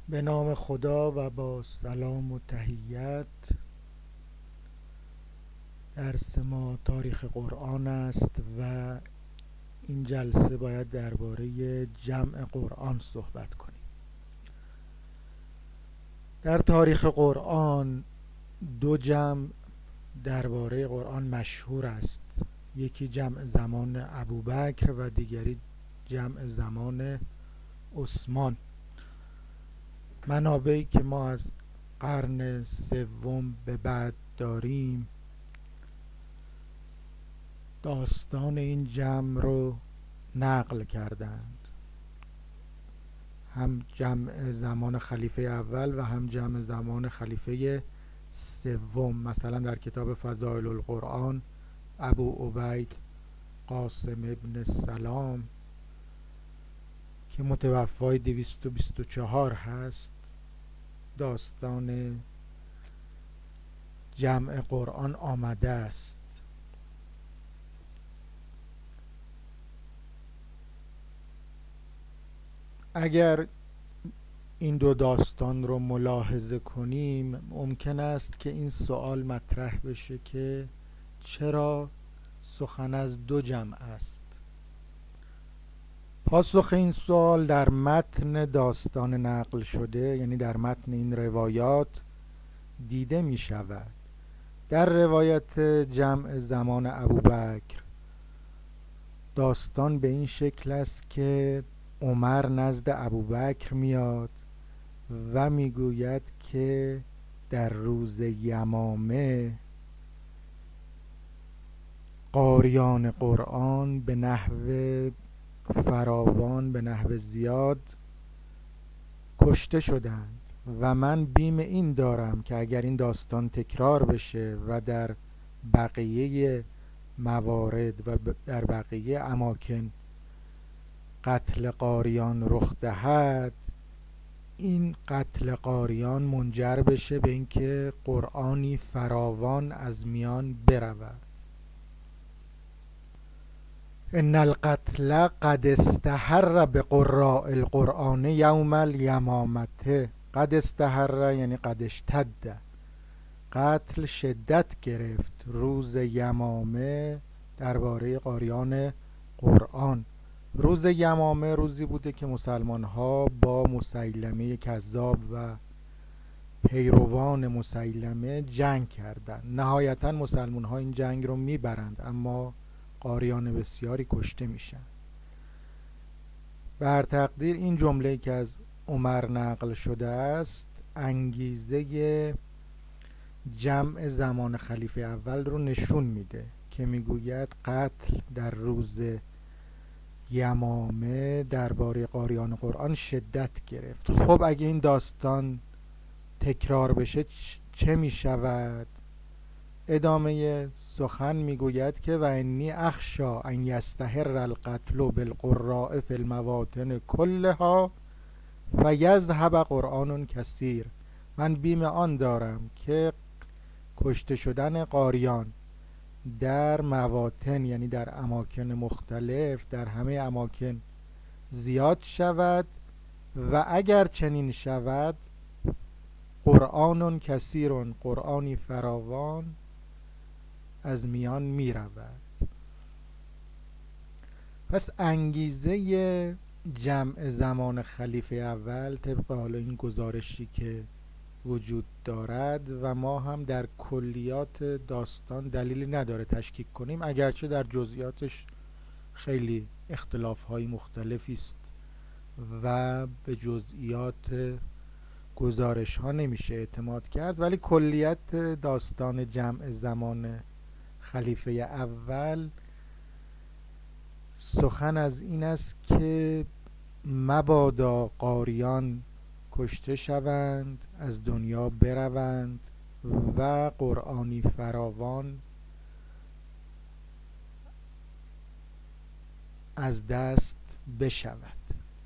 به نام خدا و با سلام و تحیت. درس ما تاریخ قرآن است و این جلسه باید درباره جمع قرآن صحبت کنیم. در تاریخ قرآن دو جمع درباره قرآن مشهور است. یکی جمع زمان ابوبکر و دیگری جمع زمان عثمان. منابعی که ما از قرن سوم به بعد داریم داستان این جمع رو نقل کردند، هم جمع زمان خلیفه اول و هم جمع زمان خلیفه سوم. مثلا در کتاب فضائل القرآن ابو عبید قاسم ابن سلام که متوفای 224 هست داستان جمع قرآن آمده است. اگر این دو داستان رو ملاحظه کنیم ممکن است که این سوال مطرح بشه که چرا سخن از دو جمع است. پاسخ این سوال در متن داستان نقل شده، یعنی در متن این روایات دیده می شود. در روایت جمع زمان ابوبکر داستان به این شکل است که عمر نزد ابوبکر میاد و میگوید که در روز یمامه قاریان قرآن به نحو فراوان، به نحو زیاد کشته شدند و من بیم این دارم که اگر این داستان تکرار بشه و در بقیه موارد و در بقیه اماکن قتل قاریان رخ دهد، این قتل قاریان منجر بشه به اینکه قرآنی فراوان از میان برود. ان القتل قد استحر بقراء القرآن یوم الیمامته. قد استحر یعنی قد اشتد. قتل شدت گرفت روز یمامه درباره قاریان قرآن. روز یمامه روزی بوده که مسلمان ها با مسیلمه کذاب و پیروان مسیلمه جنگ کردند. نهایتا مسلمان ها این جنگ رو میبرند اما قاریان بسیاری کشته میشن. بر تقدیر این جمله که از عمر نقل شده است انگیزه جمع زمان خلیفه اول رو نشون میده که میگوید قتل در روز یمامه درباره قاریان قرآن شدت گرفت. خب اگه این داستان تکرار بشه چه می شود؟ ادامه سخن میگوید که و انی اخشا ان یستهر القتل بالقراء فی المواطن کلها فیذهب قرآن کثیر. من بیم آن دارم که کشته شدن قاریان در مواطن یعنی در اماکن مختلف، در همه اماکن زیاد شود و اگر چنین شود قرآن کثیر، قرآنی فراوان از میان می رود. پس انگیزه جمع زمان خلیفه اول طبق حالا این گزارشی که وجود دارد و ما هم در کلیات داستان دلیلی نداره تشکیک کنیم، اگرچه در جزئیاتش خیلی اختلاف‌های مختلفی است و به جزئیات گزارش ها نمیشه اعتماد کرد، ولی کلیت داستان جمع زمان خلیفه اول سخن از این است که مبادا قاریان کشته شوند، از دنیا بروند و قرآنی فراوان از دست بشود.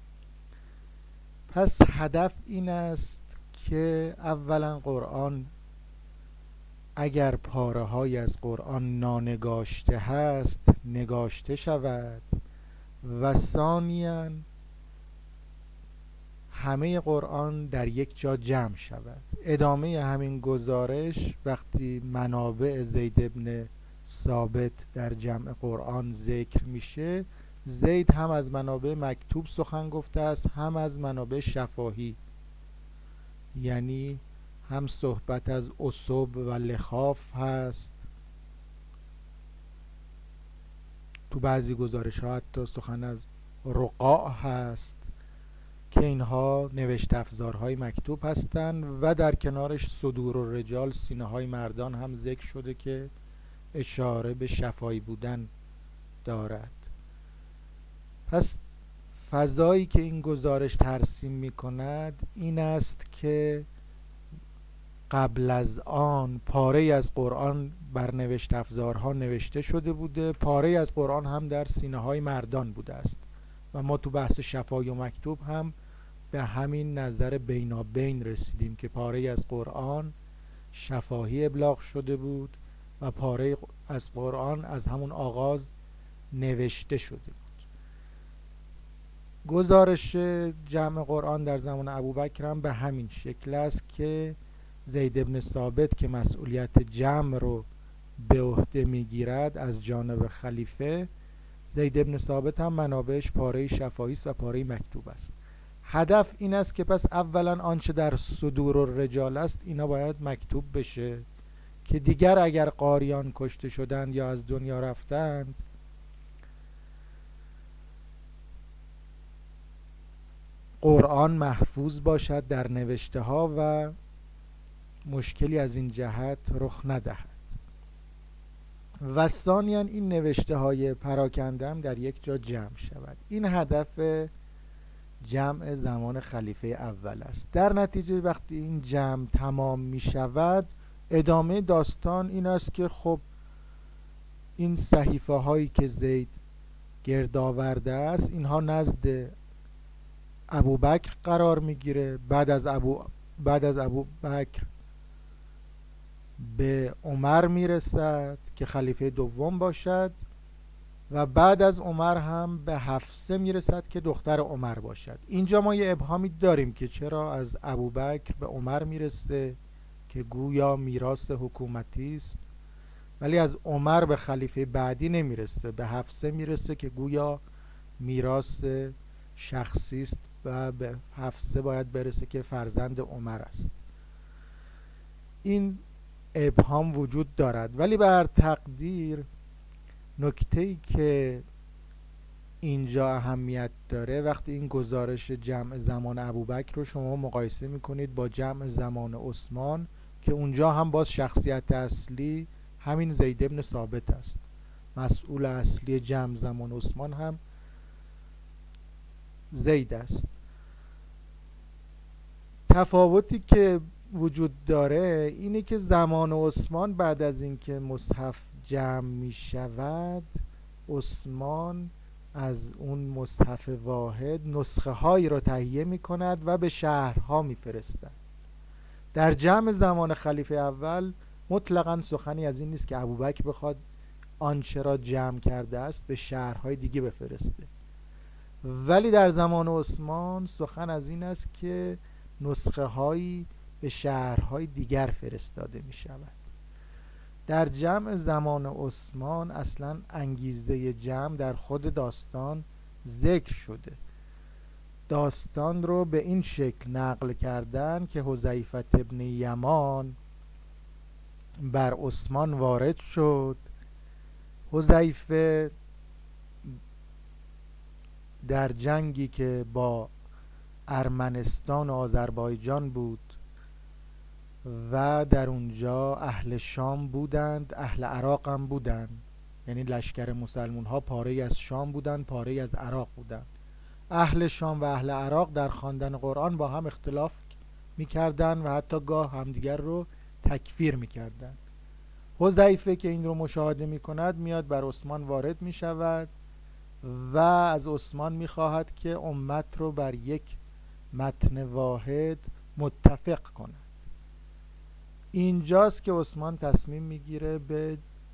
پس هدف این است که اولا قرآن اگر پاره های از قرآن نانگاشته هست نگاشته شود و ثانیاً همه قرآن در یک جا جمع شود. ادامه همین گزارش وقتی منابع زید ابن ثابت در جمع قرآن ذکر میشه، زید هم از منابع مکتوب سخن گفته است، هم از منابع شفاهی، یعنی هم صحبت از اصب و لخاف هست، تو بعضی گزارش ها حتی سخن از رقاع هست که اینها نوشت افزارهای مکتوب هستند و در کنارش صدور الرجال، سینه های مردان هم ذکر شده که اشاره به شفایی بودن دارد. پس فضایی که این گزارش ترسیم می کند این است که قبل از آن پاره از قرآن بر نوشت افزارها نوشته شده بوده، پاره از قرآن هم در سینه های مردان بوده است و ما تو بحث شفای و مکتوب هم به همین نظر بینابین رسیدیم که پاره از قرآن شفاهی ابلاغ شده بود و پاره از قرآن از همون آغاز نوشته شده بود. گزارش جمع قرآن در زمان ابوبکر هم به همین شکل است که زید ابن ثابت که مسئولیت جمع رو به عهده میگیرد از جانب خلیفه، زید ابن ثابت هم منابعش پاره شفاهی است و پاره مکتوب است. هدف این است که پس اولا آنچه در صدور الرجال است اینا باید مکتوب بشه که دیگر اگر قاریان کشته شدند یا از دنیا رفتند قرآن محفوظ باشد در نوشته ها و مشکلی از این جهت رخ ندهد. و ثانیاً این نوشته های پراکنده هم در یک جا جمع شود. این هدف جمع زمان خلیفه اول است. در نتیجه وقتی این جمع تمام می شود، ادامه داستان این است که خب این صحیفه هایی که زید گرد آورده است اینها نزد ابوبکر قرار میگیره، بعد از ابوبکر به عمر میرسد که خلیفه دوم باشد و بعد از عمر هم به حفصه میرسد که دختر عمر باشد. اینجا ما یه ابهامی داریم که چرا از ابوبکر به عمر میرسه که گویا میراث حکومتی است، ولی از عمر به خلیفه بعدی نمیرسه، به حفصه میرسه که گویا میراث شخصی است و به حفصه باید برسه که فرزند عمر است. این ابهام وجود دارد، ولی بر تقدیر نکته‌ای که اینجا اهمیت داره وقتی این گزارش جمع زمان ابوبکر رو شما مقایسه میکنید با جمع زمان عثمان که اونجا هم باز شخصیت اصلی همین زید ابن ثابت است، مسئول اصلی جمع زمان عثمان هم زید است. تفاوتی که وجود داره اینه که زمان عثمان بعد از اینکه مصحف جمع می شود، عثمان از اون مصحف واحد نسخه هایی را تهیه می کند و به شهرها می فرستد. در جمع زمان خلیفه اول مطلقاً سخنی از این نیست که ابوبکر بخواد آنچه را جمع کرده است به شهرهای دیگه بفرسته، ولی در زمان عثمان سخن از این است که نسخه هایی به شهرهای دیگر فرستاده می شود. در جمع زمان عثمان اصلا انگیزه جمع در خود داستان ذکر شده. داستان رو به این شکل نقل کردن که حذیفه ابن یمان بر عثمان وارد شد. حذیفه در جنگی که با ارمنستان و آذربایجان بود و در اونجا اهل شام بودند، اهل عراق هم بودند، یعنی لشکر مسلمون ها پاره از شام بودند، پاره از عراق بودند. اهل شام و اهل عراق در خواندن قرآن با هم اختلاف میکردن و حتی گاه همدیگر رو تکفیر میکردن. حذیفه که این رو مشاهده میکند میاد بر عثمان وارد میشود و از عثمان میخواهد که امت رو بر یک متن واحد متفق کند. اینجاست که عثمان تصمیم میگیره به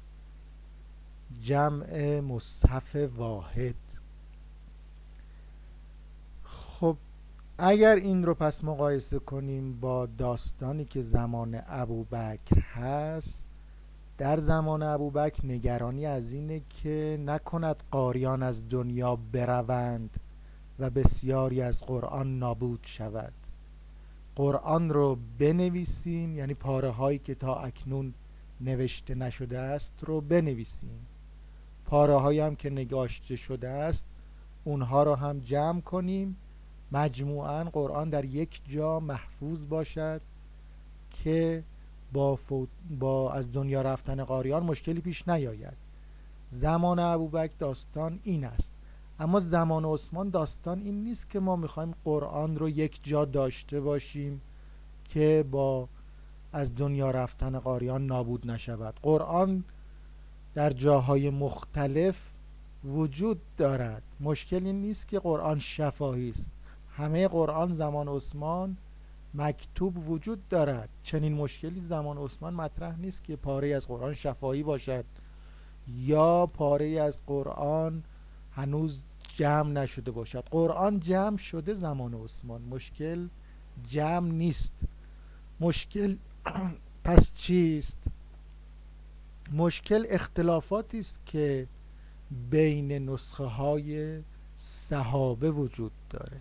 جمع مصحف واحد. خب اگر این رو پس مقایسه کنیم با داستانی که زمان ابوبکر هست، در زمان ابوبکر نگرانی از اینه که نکند قاریان از دنیا بروند و بسیاری از قرآن نابود شود. قرآن رو بنویسیم، یعنی پاره هایی که تا اکنون نوشته نشده است رو بنویسیم، پاره هایی هم که نگاشته شده است اونها رو هم جمع کنیم، مجموعاً قرآن در یک جا محفوظ باشد که با از دنیا رفتن قاریان مشکلی پیش نیاید. زمان ابوبکر داستان این است. اما زمان عثمان داستان این نیست که ما میخوایم قرآن رو یک جا داشته باشیم که با از دنیا رفتن قاریان نابود نشود. قرآن در جاهای مختلف وجود دارد. مشکل این نیست که قرآن شفاهی است. همه قرآن زمان عثمان مکتوب وجود دارد. چنین مشکلی زمان عثمان مطرح نیست که پاره از قرآن شفاهی باشد یا پاره از قرآن هنوز جمع نشده باشد. قرآن جمع شده زمان عثمان، مشکل جمع نیست. مشکل پس چیست؟ مشکل اختلافاتی است که بین نسخه های صحابه وجود داره.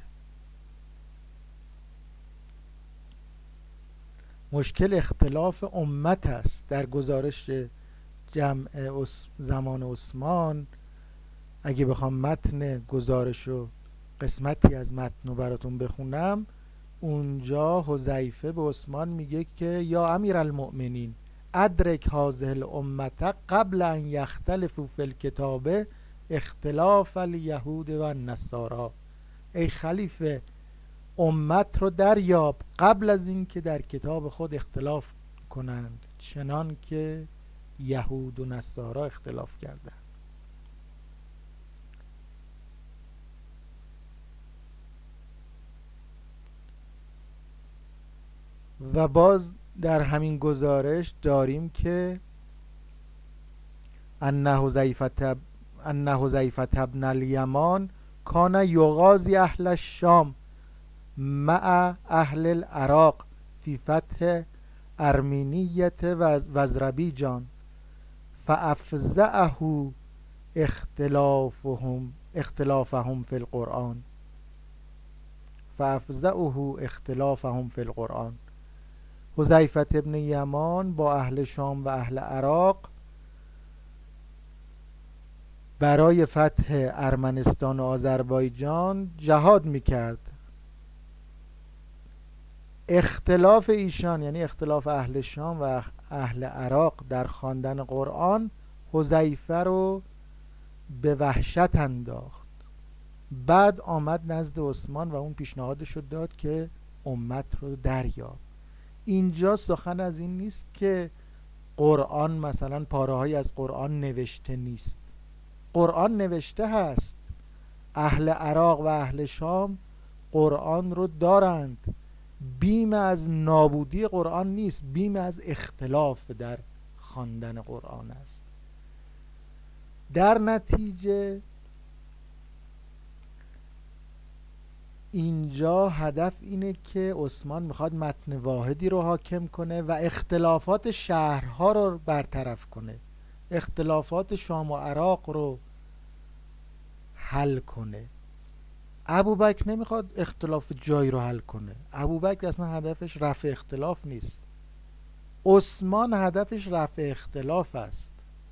مشکل اختلاف امت است. در گزارش جمع زمان عثمان، اگه بخوام متن گزارش و قسمتی از متن رو براتون بخونم، اونجا حذیفه به عثمان میگه که یا امیر المؤمنین ادرک هذه الامه قبل ان یختلفوا فی الکتاب اختلاف الیهود و النصارا. ای خلیفه، امت رو دریاب قبل از این که در کتاب خود اختلاف کنند چنان که یهود و نصارا اختلاف کردند. و باز در همین گزارش داریم که ان حذیفة ابن الیمان کان یغازی اهل الشام مع اهل العراق فی فتح ارمینیت و آذربایجان فافزعه اختلافهم فی القرآن حذیفه ابن یمان با اهل شام و اهل عراق برای فتح ارمنستان و آذربایجان جهاد میکرد. اختلاف ایشان، یعنی اختلاف اهل شام و اهل عراق در خواندن قرآن، حذیفه رو به وحشت انداخت. بعد آمد نزد عثمان و اون پیشنهادش رو داد که امت رو دریاب. اینجا سخن از این نیست که قرآن مثلا پاره‌هایی از قرآن نوشته نیست. قرآن نوشته هست. اهل عراق و اهل شام قرآن رو دارند. بیم از نابودی قرآن نیست، بیم از اختلاف در خواندن قرآن است. در نتیجه اینجا هدف اینه که عثمان میخواد متن واحدی رو حاکم کنه و اختلافات شهرها رو برطرف کنه، اختلافات شام و عراق رو حل کنه. ابوبکر نمیخواد اختلاف جایی رو حل کنه. ابوبکر اصلا هدفش رفع اختلاف نیست. عثمان هدفش رفع اختلاف است.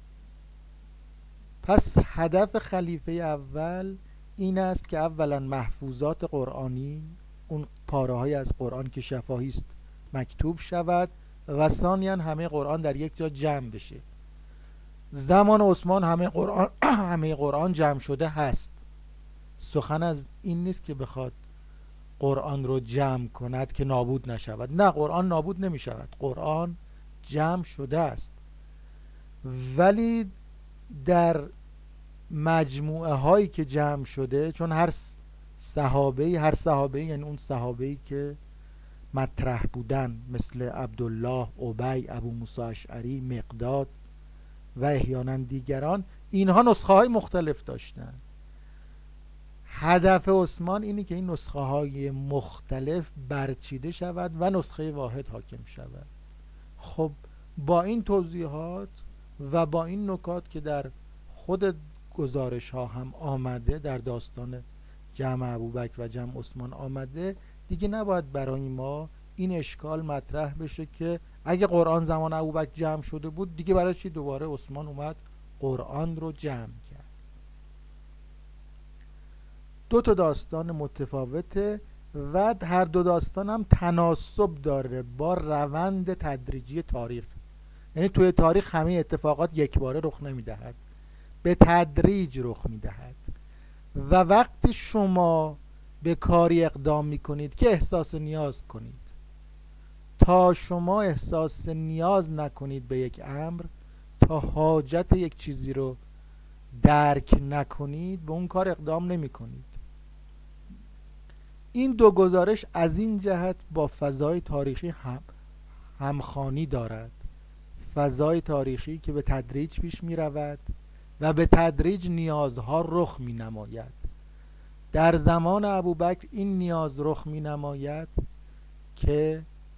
پس هدف خلیفه اول این است که اولا محفوظات قرآنی، اون پاره های از قرآن که شفاهی است، مکتوب شود و ثانیاً همه قرآن در یک جا جمع بشه. زمان عثمان همه قرآن جمع شده هست. سخن از این نیست که بخواد قرآن رو جمع کند که نابود نشود. نه، قرآن نابود نمی شود، قرآن جمع شده است. ولی در مجموعه هایی که جمع شده، چون هر صحابه یعنی اون صحابه‌ای که مطرح بودن مثل عبدالله، ابی، ابو موسی اشعری، مقداد و احیانا دیگران، اینها نسخه های مختلف داشتن. هدف عثمان اینه که این نسخه های مختلف برچیده شود و نسخه واحد حاکم شود. خب با این توضیحات و با این نکات که در خود گزارش ها هم آمده، در داستان جمع ابوبکر و جمع عثمان آمده، دیگه نباید برای ما این اشکال مطرح بشه که اگه قرآن زمان ابوبکر جمع شده بود، دیگه برای چی دوباره عثمان اومد قرآن رو جمع کرد. دو تا داستان متفاوته و هر دو داستان هم تناسب داره با روند تدریجی تاریخ. یعنی توی تاریخ همه اتفاقات یکباره رخ نمیدهد، به تدریج رخ میدهد و وقتی شما به کاری اقدام میکنید که احساس نیاز کنید، تا شما احساس نیاز نکنید به یک امر، تا حاجت یک چیزی رو درک نکنید، به اون کار اقدام نمی کنید. این دو گزارش از این جهت با فضای تاریخی همخوانی دارد. فضای تاریخی که به تدریج پیش می رود و به تدریج نیازها رخ می نماید. در زمان ابوبکر این نیاز رخ می نماید که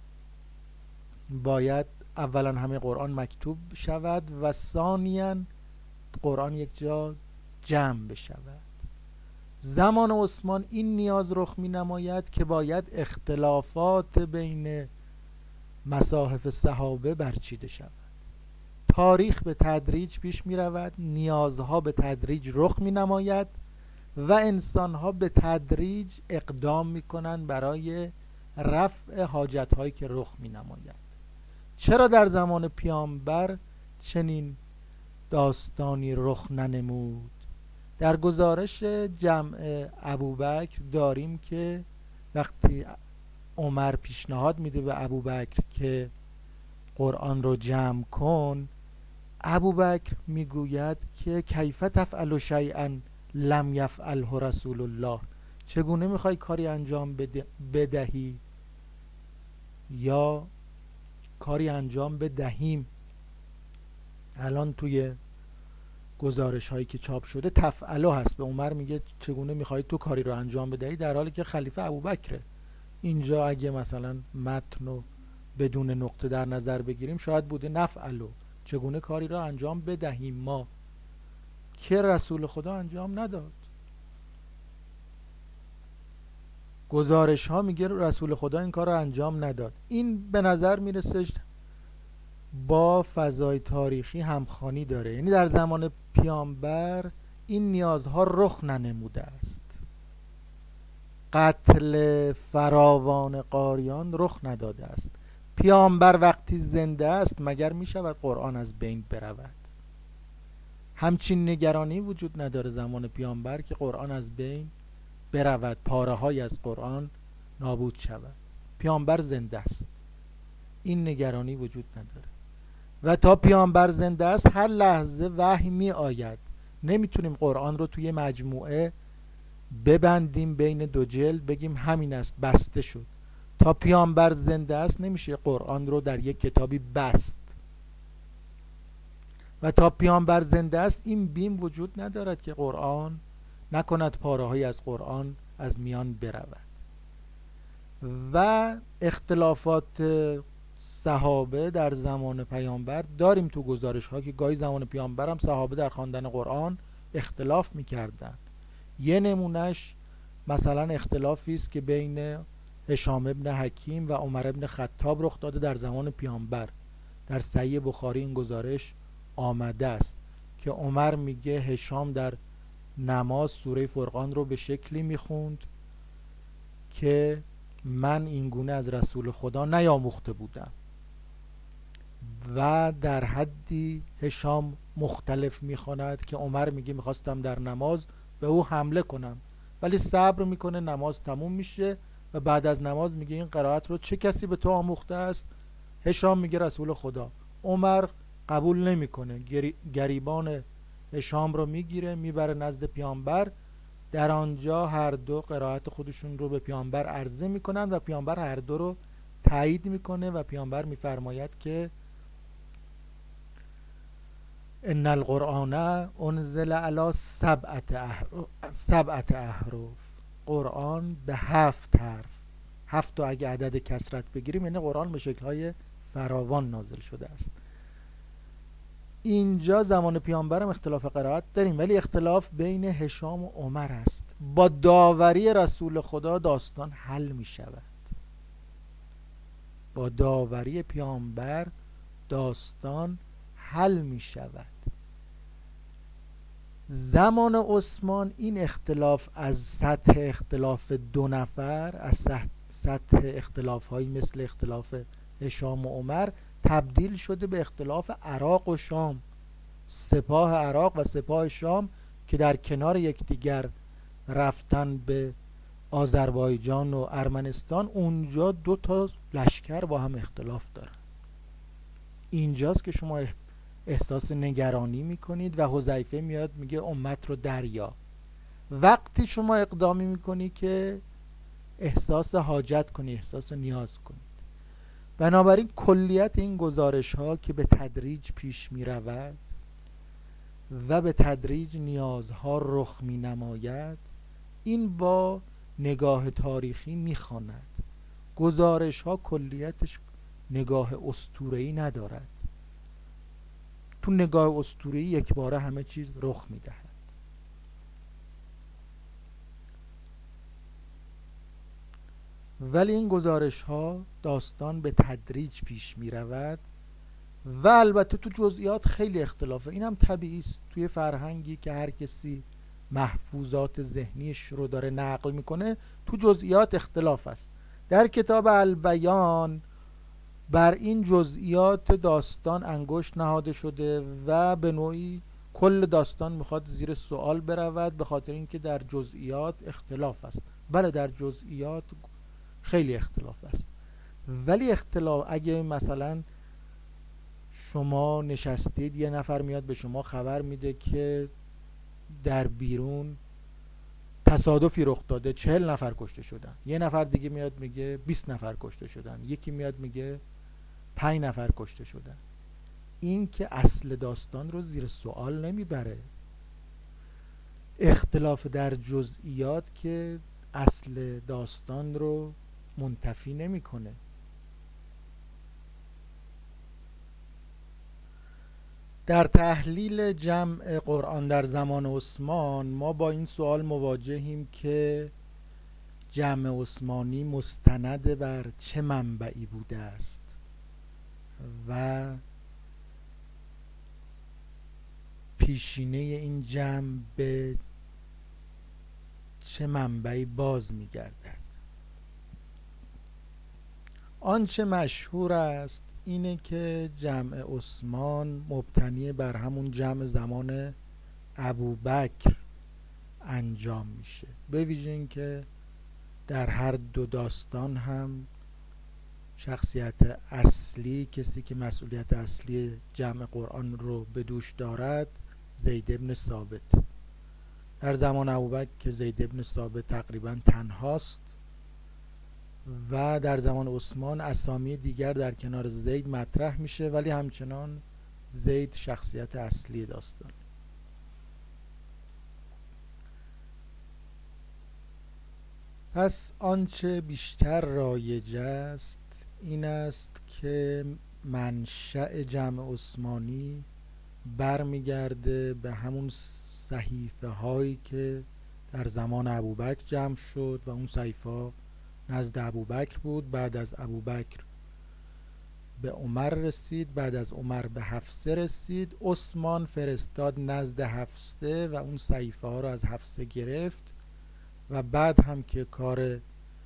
باید اولا همه قرآن مکتوب شود و ثانیاً قرآن یک جا جمع بشود. زمان عثمان این نیاز رخ می نماید که باید اختلافات بین مصاحف صحابه برچیده شود. تاریخ به تدریج پیش می رود، نیازها به تدریج رخ می نماید و انسانها به تدریج اقدام می کنند برای رفع حاجتهایی که رخ می نماید. چرا در زمان پیامبر چنین داستانی رخ ننمود؟ در گزارش جمع ابوبکر داریم که وقتی عمر پیشنهاد میده به ابوبکر که قرآن رو جمع کن، ابوبکر میگوید که کیف تفعل شیئا لم یفعله رسول الله، چگونه میخوای کاری انجام بدهی یا کاری انجام بدهیم. الان توی گزارش هایی که چاپ شده تفعله هست، به عمر میگه چگونه میخوای تو کاری رو انجام بدهی، در حالی که خلیفه ابوبکره. اینجا اگه مثلا متن رو بدون نقطه در نظر بگیریم شاید بوده نفعله، چگونه کاری رو انجام بدهیم ما، که رسول خدا انجام نداد. گزارش ها میگه رسول خدا این کار رو انجام نداد. این به نظر میرسه با فضای تاریخی همخوانی داره، یعنی در زمان پیامبر این نیازها رخ ننموده است. قتل فراوان قاریان رخ نداده است. پیامبر وقتی زنده است مگر می شود قرآن از بین برود؟ همچین نگرانی وجود نداره زمان پیامبر که قرآن از بین برود، پاره های از قرآن نابود شود. پیامبر زنده است، این نگرانی وجود نداره و تا پیامبر زنده است هر لحظه وحی می آید. نمیتونیم قرآن رو توی مجموعه ببندیم بین دو جلد بگیم همین است بسته شد. تا پیامبر زنده است نمیشه قرآن رو در یک کتابی بست و تا پیامبر زنده است این بیم وجود ندارد که قرآن نکند پاره‌هایی از قرآن از میان برود. و اختلافات صحابه در زمان پیامبر داریم تو گزارش ها که گاهی زمان پیامبر هم صحابه در خواندن قرآن اختلاف میکردن. یه نمونهش مثلا اختلافی است که بین هشام ابن حکیم و عمر ابن خطاب رخ داده در زمان پیامبر. در صحیح بخاری این گزارش آمده است که عمر میگه هشام در نماز سوره فرقان رو به شکلی میخوند که من این گونه از رسول خدا نیاموخته بودم و در حدی هشام مختلف میخواند که عمر میگه میخواستم در نماز به او حمله کنم ولی صبر میکنه، نماز تموم میشه و بعد از نماز میگه این قرائت رو چه کسی به تو آموخته است؟ هشام میگه رسول خدا. عمر قبول نمیکنه، گریبان هشام رو میگیره میبره نزد پیامبر. در آنجا هر دو قرائت خودشون رو به پیامبر عرضه میکنن و پیامبر هر دو رو تایید میکنه و پیامبر میفرماید که ان القرآن انزل علی سبعت احرف. قرآن به 7 حرف، 7 تا اگه عدد کسرت بگیریم یعنی قرآن به شکل‌های فراوان نازل شده است. اینجا زمان پیامبرم اختلاف قرائت داریم، ولی اختلاف بین هشام و عمر است. با داوری رسول خدا داستان حل می شود. با داوری پیامبر داستان حل می شود. زمان عثمان این اختلاف از سطح اختلاف 2 نفر، از سطح اختلاف هایی مثل اختلاف هشام و عمر تبدیل شده به اختلاف عراق و شام. سپاه عراق و سپاه شام که در کنار یکدیگر رفتن به آذربایجان و ارمنستان، اونجا 2 تا لشکر با هم اختلاف دارن. اینجاست که شما احساس نگرانی میکنید و حذیفه میاد میگه امت رو دریا. وقتی شما اقدامی میکنی که احساس حاجت کنی، احساس نیاز کنید. بنابراین کلیت این گزارش ها که به تدریج پیش می رود و به تدریج نیازها رخ می نماید، این با نگاه تاریخی می خواند. گزارش ها کلیتش نگاه اسطوره‌ای ندارد. تو نگاه اسطوره‌ای یک باره همه چیز رخ می دهد. ولی این گزارش ها داستان به تدریج پیش می رود و البته تو جزئیات خیلی اختلافه. این هم طبیعی است توی فرهنگی که هر کسی محفوظات ذهنیش رو داره نقل میکنه، تو جزئیات اختلاف است. در کتاب البیان بر این جزئیات داستان انگشت نهاده شده و به نوعی کل داستان میخواد زیر سوال برود، به خاطر اینکه در جزئیات اختلاف است. بله در جزئیات خیلی اختلاف است، ولی اختلاف اگه مثلا شما نشستید یه نفر میاد به شما خبر میده که در بیرون تصادفی رخ داده 40 نفر کشته شدن، یه نفر دیگه میاد میگه 20 نفر کشته شدن، یکی میاد میگه 5 نفر کشته شدن، این که اصل داستان رو زیر سوال نمیبره. اختلاف در جزئیات که اصل داستان رو منتفی نمیکنه. در تحلیل جمع قرآن در زمان عثمان ما با این سوال مواجهیم که جمع عثمانی مستند بر چه منبعی بوده است و پیشینه این جمع به چه منبعی باز می‌گردد. آنچه مشهور است اینه که جمع عثمان مبتنی بر همون جمع زمان ابوبکر انجام میشه، به ویژه این که در هر 2 داستان هم شخصیت اصلی، کسی که مسئولیت اصلی جمع قرآن رو به دوش دارد، زید بن ثابت. در زمان ابوبکر که زید بن ثابت تقریبا تنهاست و در زمان عثمان اسامی دیگر در کنار زید مطرح میشه، ولی همچنان زید شخصیت اصلی داستان. پس آنچه بیشتر رایج است این است که منشأ جمع عثمانی برمیگرده به همون صحیفه هایی که در زمان ابوبکر جمع شد و اون صحیفه ها نزد ابوبکر بود، بعد از ابوبکر به عمر رسید، بعد از عمر به حفصه رسید، عثمان فرستاد نزد حفصه و اون صحیفه ها رو از حفصه گرفت و بعد هم که کار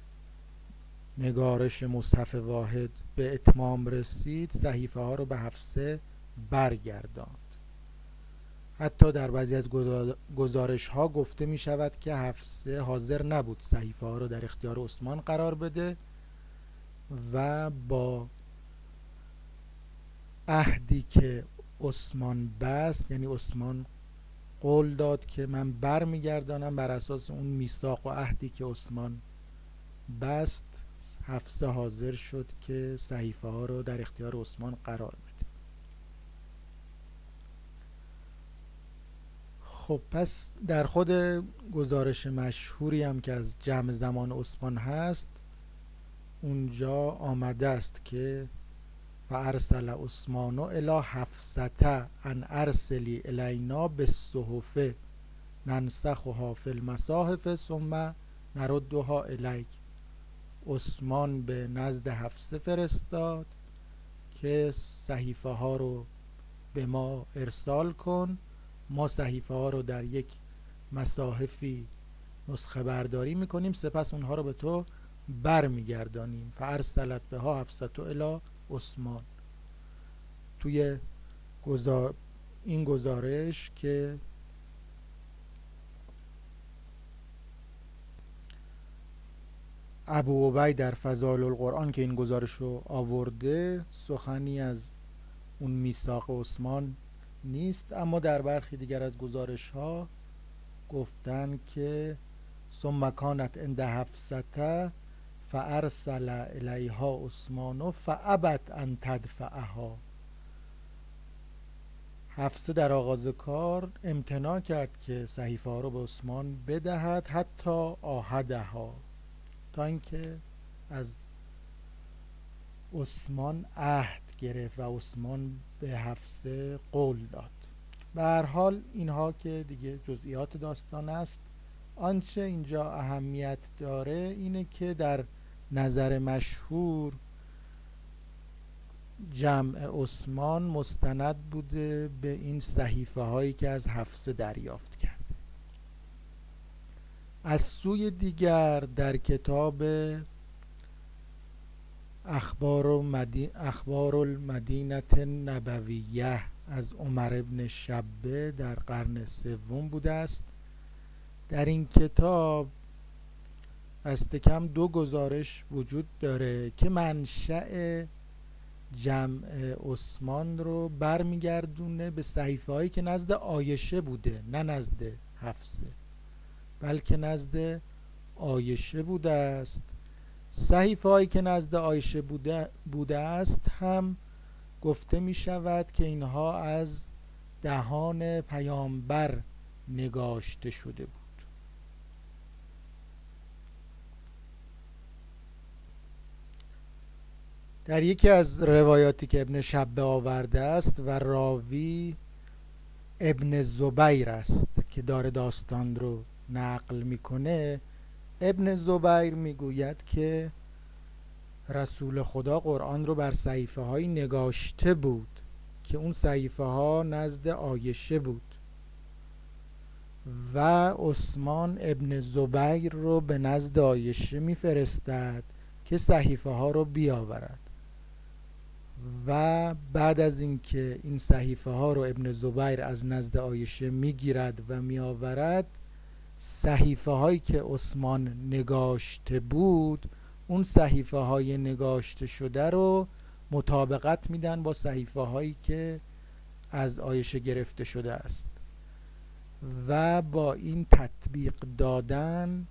نگارش مصحف واحد به اتمام رسید صحیفه ها رو به حفصه برگرداند. حتی در بعضی از گزارش ها گفته می شود که حفصه حاضر نبود صحیفه ها رو در اختیار عثمان قرار بده و با عهدی که عثمان بست، یعنی عثمان قول داد که من برمیگردانم، بر اساس اون میثاق و عهدی که عثمان بست حفصه حاضر شد که صحیفه ها رو در اختیار عثمان قرار بده. خب پس در خود گزارش مشهوری هم که از جمع زمان عثمان هست اونجا آمده است که فارسل عثمان الی حفصة ان ارسلی الینا بالصحف ننسخها فی المصاحف ثم نردها الیک. عثمان به نزد حفصه فرستاد که صحیفه ها رو به ما ارسال کن، ما صحیفه ها رو در یک مصاحفی نسخه برداری میکنیم، سپس اونها رو به تو بر میگردانیم. فارسلت بها حفصة الی عثمان. توی این گزارش که ابو عبید در فضائل القرآن که این گزارش رو آورده سخنی از اون میثاق عثمان نیست، اما در برخی دیگر از گزارش ها گفتن که ثم کانت عند حفصة فارسل الیها عثمان فابت ان تدفعها. حفصه در آغاز کار امتناع کرد که صحیفه ها رو به عثمان بدهد، حتی آهدها، تا اینکه از عثمان عهد گرفت و عثمان به حفصه قول داد. به هر حال اینها که دیگه جزئیات داستان است. آنچه اینجا اهمیت داره اینه که در نظر مشهور جمع عثمان مستند بوده به این صحیفه هایی که از حفصه دریافت کرده. از سوی دیگر در کتاب اخبار المدینه النبویه از عمر ابن شبه در قرن سوم بوده است. در این کتاب دست کم 2 گزارش وجود داره که منشأ جمع عثمان رو برمیگردونه به صحیفه هایی که نزد عایشه بوده، نه نزد حفصه بلکه نزد عایشه بوده است. صحیفه هایی که نزد عایشه بوده است هم گفته می شود که اینها از دهان پیامبر نگاشته شده بود. در یکی از روایاتی که ابن شبه آورده است و راوی ابن زبیر است که داره داستان رو نقل میکنه، ابن زبیر میگوید که رسول خدا قرآن رو بر صحیفه های نگاشته بود که اون صحیفه ها نزد عایشه بود و عثمان ابن زبیر رو به نزد عایشه میفرستد که صحیفه ها رو بیاورد و بعد از اینکه این صحیفه ها رو ابن زبیر از نزد عایشه میگیرد و میآورد، صحیفه هایی که عثمان نگاشته بود اون صحیفه های نگاشته شده رو مطابقت میدن با صحیفه هایی که از عایشه گرفته شده است و با این تطبیق دادن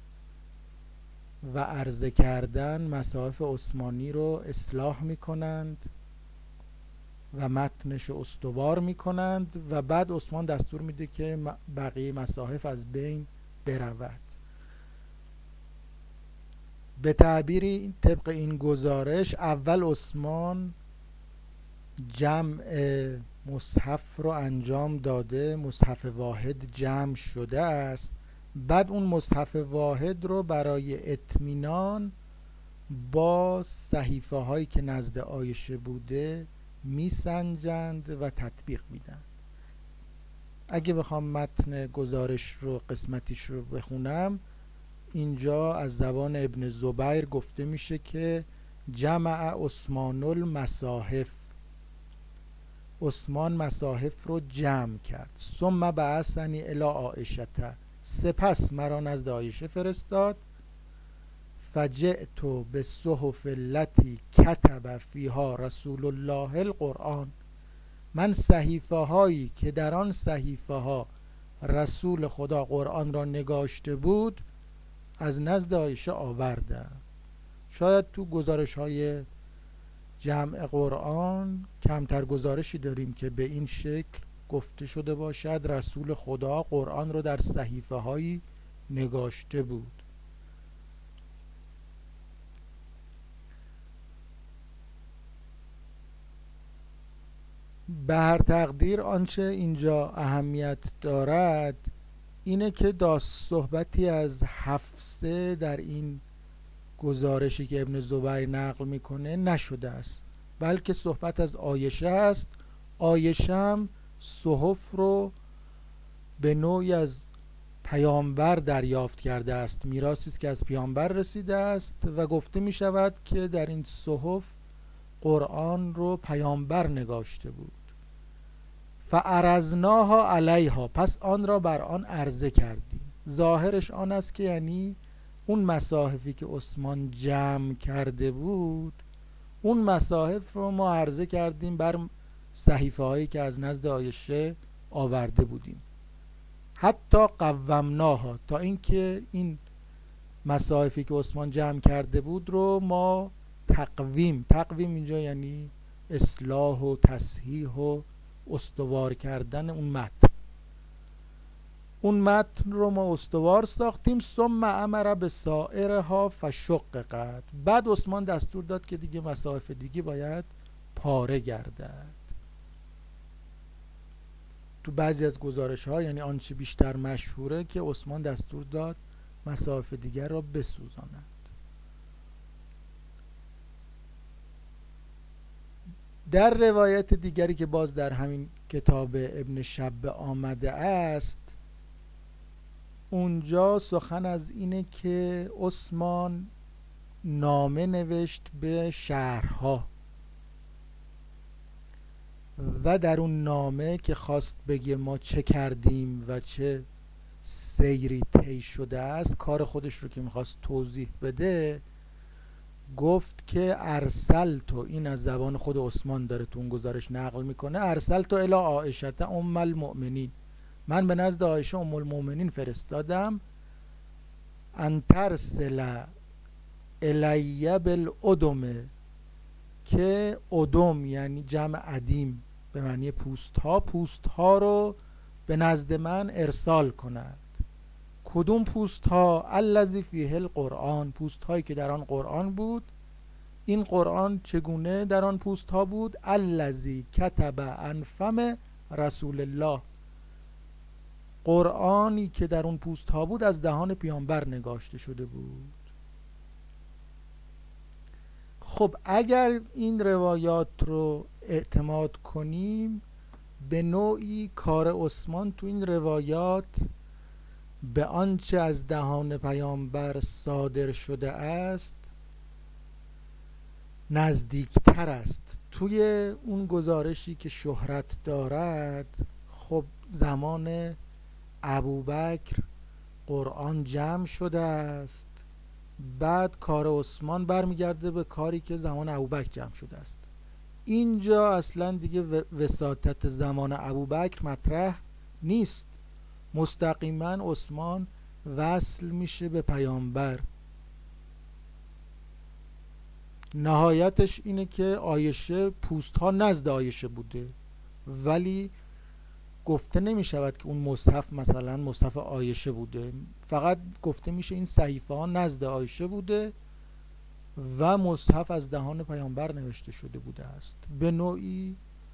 و عرضه کردن مصاحف عثمانی رو اصلاح میکنند و متنش استوار میکنند و بعد عثمان دستور میده که بقیه مصاحف از بین برود. به تعبیری طبق این گزارش اول عثمان جمع مصحف رو انجام داده، مصحف واحد جمع شده است، بعد اون مصحف واحد رو برای اطمینان با صحیفه هایی که نزد عایشه بوده میسنجند و تطبیق میدن. اگه بخوام متن گزارش رو قسمتیش رو بخونم، اینجا از زبان ابن زبیر گفته میشه که جمع عثمان المصاحف، عثمان مصاحف رو جمع کرد. ثم بعثنی الی عایشه، سپس مرا نزد عایشه فرستاد. فجئت بالصحف التي كتب فيها رسول الله القرآن، من صحیفه هایی که در آن صحیفه ها رسول خدا قرآن را نگاشته بود از نزد عایشه آوردم. شاید تو گزارش های جمع قرآن کمتر گزارشی داریم که به این شکل گفته شده باشد رسول خدا قرآن رو در صحیفه هایی نگاشته بود. به هر تقدیر آنچه اینجا اهمیت دارد اینه که صحبتی از حفصه در این گزارشی که ابن زبیر نقل میکنه نشده است، بلکه صحبت از عایشه است. عایشه هم صحف رو به نوعی از پیامبر دریافت کرده است، میراثی است که از پیامبر رسیده است و گفته می شود که در این صحف قرآن رو پیامبر نگاشته بود. فعرضناها علیها، پس آن را بر آن عرضه کردیم. ظاهرش آن است که یعنی اون مصاحفی که عثمان جمع کرده بود، اون مصاحف رو ما عرضه کردیم بر صحیفه هایی که از نزد عایشه آورده بودیم. حتی قومناها، تا اینکه این مصاحفی که عثمان جمع کرده بود رو ما تقویم اینجا یعنی اصلاح و تصحیح و استوار کردن اون متن رو ما استوار ساختیم. ثم امر به سائرها فشققت، بعد عثمان دستور داد که دیگه مصاحف دیگه باید پاره گردد. تو بعضی از گزارش ها یعنی آنچه بیشتر مشهوره که عثمان دستور داد مصاحف دیگر را بسوزاند. در روایت دیگری که باز در همین کتاب ابن شبه آمده است، اونجا سخن از اینه که عثمان نامه نوشت به شهرها و در اون نامه که خواست بگه ما چه کردیم و چه سیری طی شده است، کار خودش رو که میخواست توضیح بده گفت که ارسلتو، این از زبان خود عثمان داره تو اون گزارش نقل میکنه، ارسلتو الی عایشه ام المؤمنین، من به نزد عایشه ام المؤمنین فرستادم، ان ترسل الی بالادم، که ادم یعنی جمع ادیم به معنی پوست ها رو به نزد من ارسال کند. کدوم پوست ها؟ الذی فیه القرآن، پوست هایی که در آن قرآن بود. این قرآن چگونه در آن پوست ها بود؟ الذی کتب عن فم رسول الله، قرآنی که در اون پوست ها بود از دهان پیامبر نگاشته شده بود. خب اگر این روایات رو اعتماد کنیم، به نوعی کار عثمان تو این روایات به آنچه از دهان پیامبر صادر شده است نزدیکتر است. توی اون گزارشی که شهرت دارد، خب زمان ابوبکر قرآن جمع شده است، بعد کار عثمان برمیگرده به کاری که زمان ابوبکر جمع شده است. اینجا اصلا دیگه وساطت زمان ابوبکر مطرح نیست، مستقیما عثمان وصل میشه به پیامبر. نهایتش اینه که عایشه پوست ها نزد عایشه بوده، ولی گفته نمی شود که اون مصحف مثلا مصحف عایشه بوده، فقط گفته میشه این صحیفه ها نزد عایشه بوده و مصحف از دهان پیامبر نوشته شده بوده است. به نوعی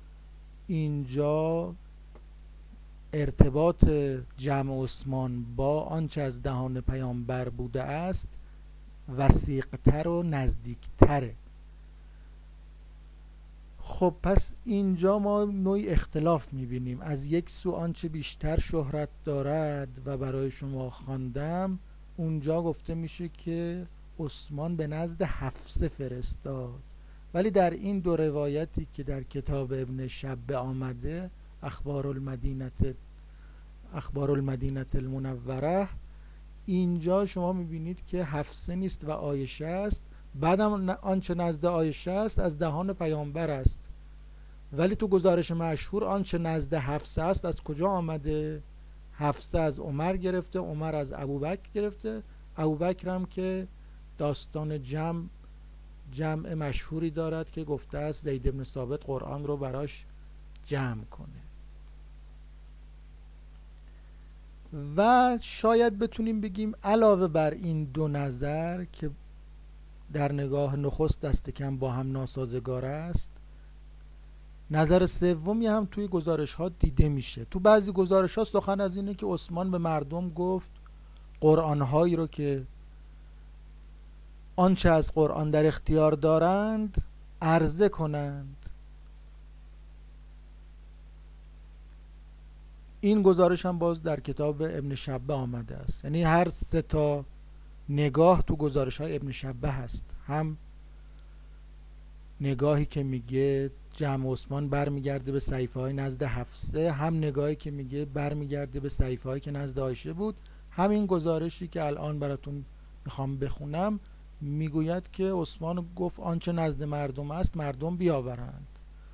اینجا ارتباط جمع عثمان با آنچه از دهان پیامبر بوده است وثیق‌تر و نزدیکتره. خب پس اینجا ما نوعی اختلاف میبینیم. از یک سو آنچه بیشتر شهرت دارد و برای شما خواندم، اونجا گفته میشه که عثمان به نزد حفصه فرستاد، ولی در این دو روایتی که در کتاب ابن شبه آمده، اخبار المدینه المنوره، اینجا شما میبینید که حفصه نیست و عایشه است، بعدم آنچه نزد عایشه است از دهان پیامبر است. ولی تو گزارش مشهور آنچه نزد حفصه است از کجا آمده؟ حفصه از عمر گرفته، عمر از ابوبکر گرفته، ابوبکر هم که داستان جمع مشهوری دارد که گفته است زید بن ثابت قرآن رو براش جمع کنه. و شاید بتونیم بگیم علاوه بر این دو نظر که در نگاه نخست دست کم با هم ناسازگار است، نظر سومی هم توی گزارش ها دیده میشه. تو بعضی گزارش ها سخن از اینه که عثمان به مردم گفت قرآن هایی رو که آنچه از قرآن در اختیار دارند عرضه کنند. این گزارش هم باز در کتاب ابن شبه آمده است. یعنی هر سه تا نگاه تو گزارش های ابن شبه هست. هم نگاهی که میگه جمع عثمان برمیگرده به صحیفه های نزد حفصه، هم نگاهی که میگه برمیگرده به صحیفه هایی که نزد عایشه بود. همین گزارشی که الان براتون میخوام بخونم میگوید که عثمان گفت آنچه نزد مردم است مردم بیاورند.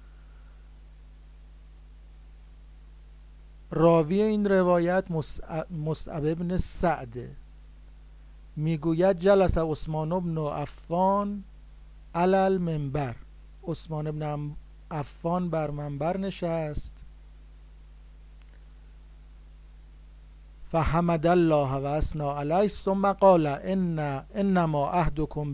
راوی این روایت مصعب ابن سعده میگوید جلس عثمان ابن عفان علی المنبر، عثمان ابن عفان بر منبر نشست، فحمد الله و اثنى علیه ثم قال انما عهدکم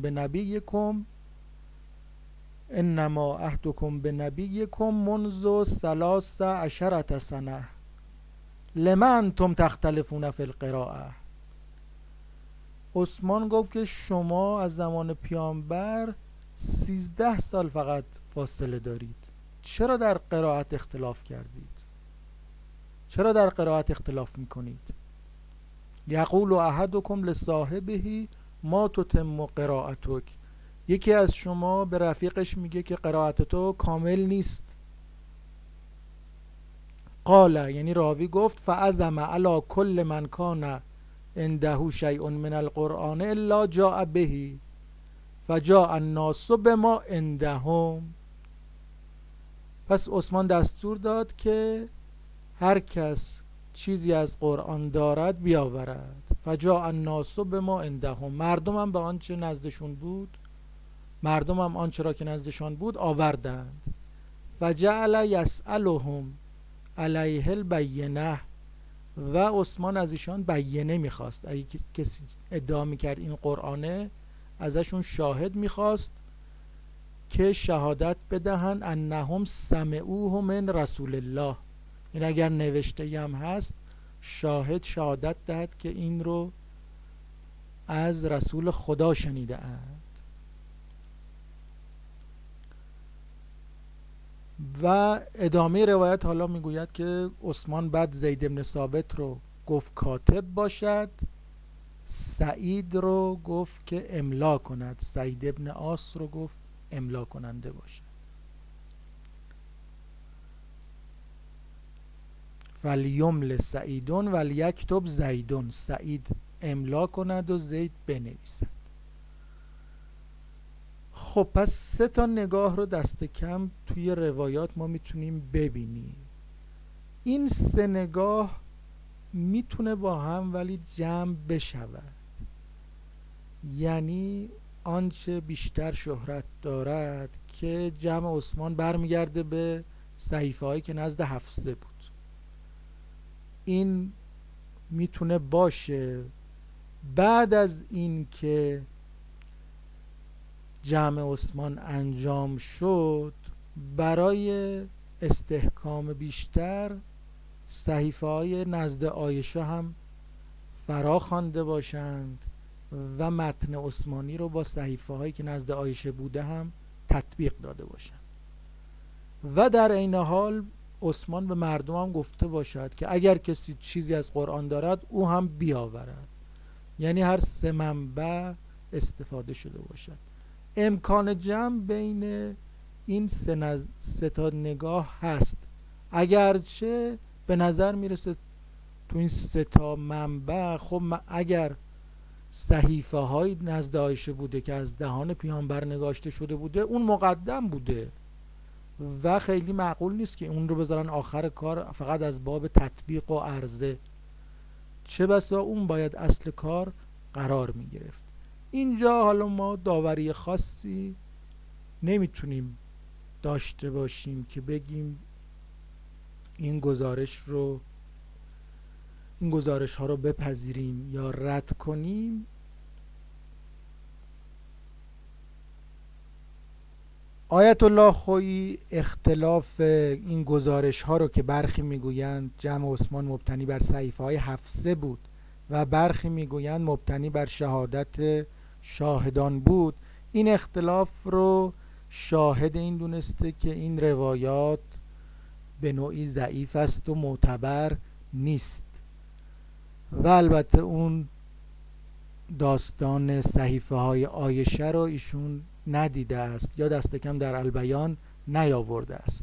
بنبیکم منذ 13 سنه لما انتم تختلفون فی القراءه. عثمان گفت که شما از زمان پیامبر 13 سال فقط فاصله دارید، چرا در قرائت اختلاف کردید؟ چرا در قرائت اختلاف میکنید؟ یقول احدکم لصاحبه ما تتم قرائتک، یکی از شما به رفیقش میگه که قرائت تو کامل نیست. قال، یعنی راوی گفت فعزم علی کل من کان عنده شیء من القرآن الا جاء به فجاء الناس بما عندهم. پس عثمان دستور داد که هر کس چیزی از قرآن دارد بیاورد. فجاء الناس بما عندهم، مردم هم به آنچه نزدشون بود، مردم هم آنچه را که نزدشان بود آوردند. فجعل یسألهم علیه البینه، و عثمان از ایشان بیینه میخواست. اگه کسی ادعا میکرد این قرآنه، ازشون شاهد میخواست که شهادت بدهند انهم سمعوه من رسول الله. این اگر نوشته هم هست شاهد شهادت دهد که این رو از رسول خدا شنیده اند. و ادامه روایت حالا میگوید که عثمان بعد زید بن ثابت رو گفت کاتب باشد، سعید رو گفت که املا کند، سعید ابن عاص رو گفت املا کننده باشد. فلیمل سعیدون ولیکتب زیدون، سعید املا کند و زید بنویسد. خب پس سه تا نگاه رو دست کم توی روایات ما میتونیم ببینیم. این سه نگاه میتونه با هم ولی جمع بشود، یعنی آنچه بیشتر شهرت دارد که جمع عثمان برمیگرده به صحیفه هایی که نزد حفصه بود، این میتونه باشه. بعد از این که جمع عثمان انجام شد، برای استحکام بیشتر صحیفه های نزد عایشه هم فرا خوانده باشند و متن عثمانی رو با صحیفه هایی که نزد عایشه بوده هم تطبیق داده باشند. و در عین حال عثمان به مردم هم گفته باشد که اگر کسی چیزی از قرآن دارد او هم بیاورد، یعنی هر سه منبع استفاده شده باشد. امکان جمع بین این سه تا نگاه هست، اگرچه به نظر میرسه تو این سه تا منبع خب اگر صحیفه های نزد عایشه بوده که از دهان پیامبر نگاشته شده بوده اون مقدم بوده و خیلی معقول نیست که اون رو بذارن آخر کار فقط از باب تطبیق و عرضه، چه بسا اون باید اصل کار قرار می گرفت. اینجا حالا ما داوری خاصی نمیتونیم داشته باشیم که بگیم این گزارش رو این گزارش ها رو بپذیریم یا رد کنیم، آیت الله خویی اختلاف این گزارش ها رو که برخی میگویند جمع عثمان مبتنی بر صحیفه های حفصه بود و برخی میگویند مبتنی بر شهادت شاهدان بود، این اختلاف رو شاهد این دونسته که این روایات به نوعی ضعیف است و معتبر نیست. و البته اون داستان صحیفه های عایشه رو ایشون ندیده است یا دست کم در البیان نیاورده است.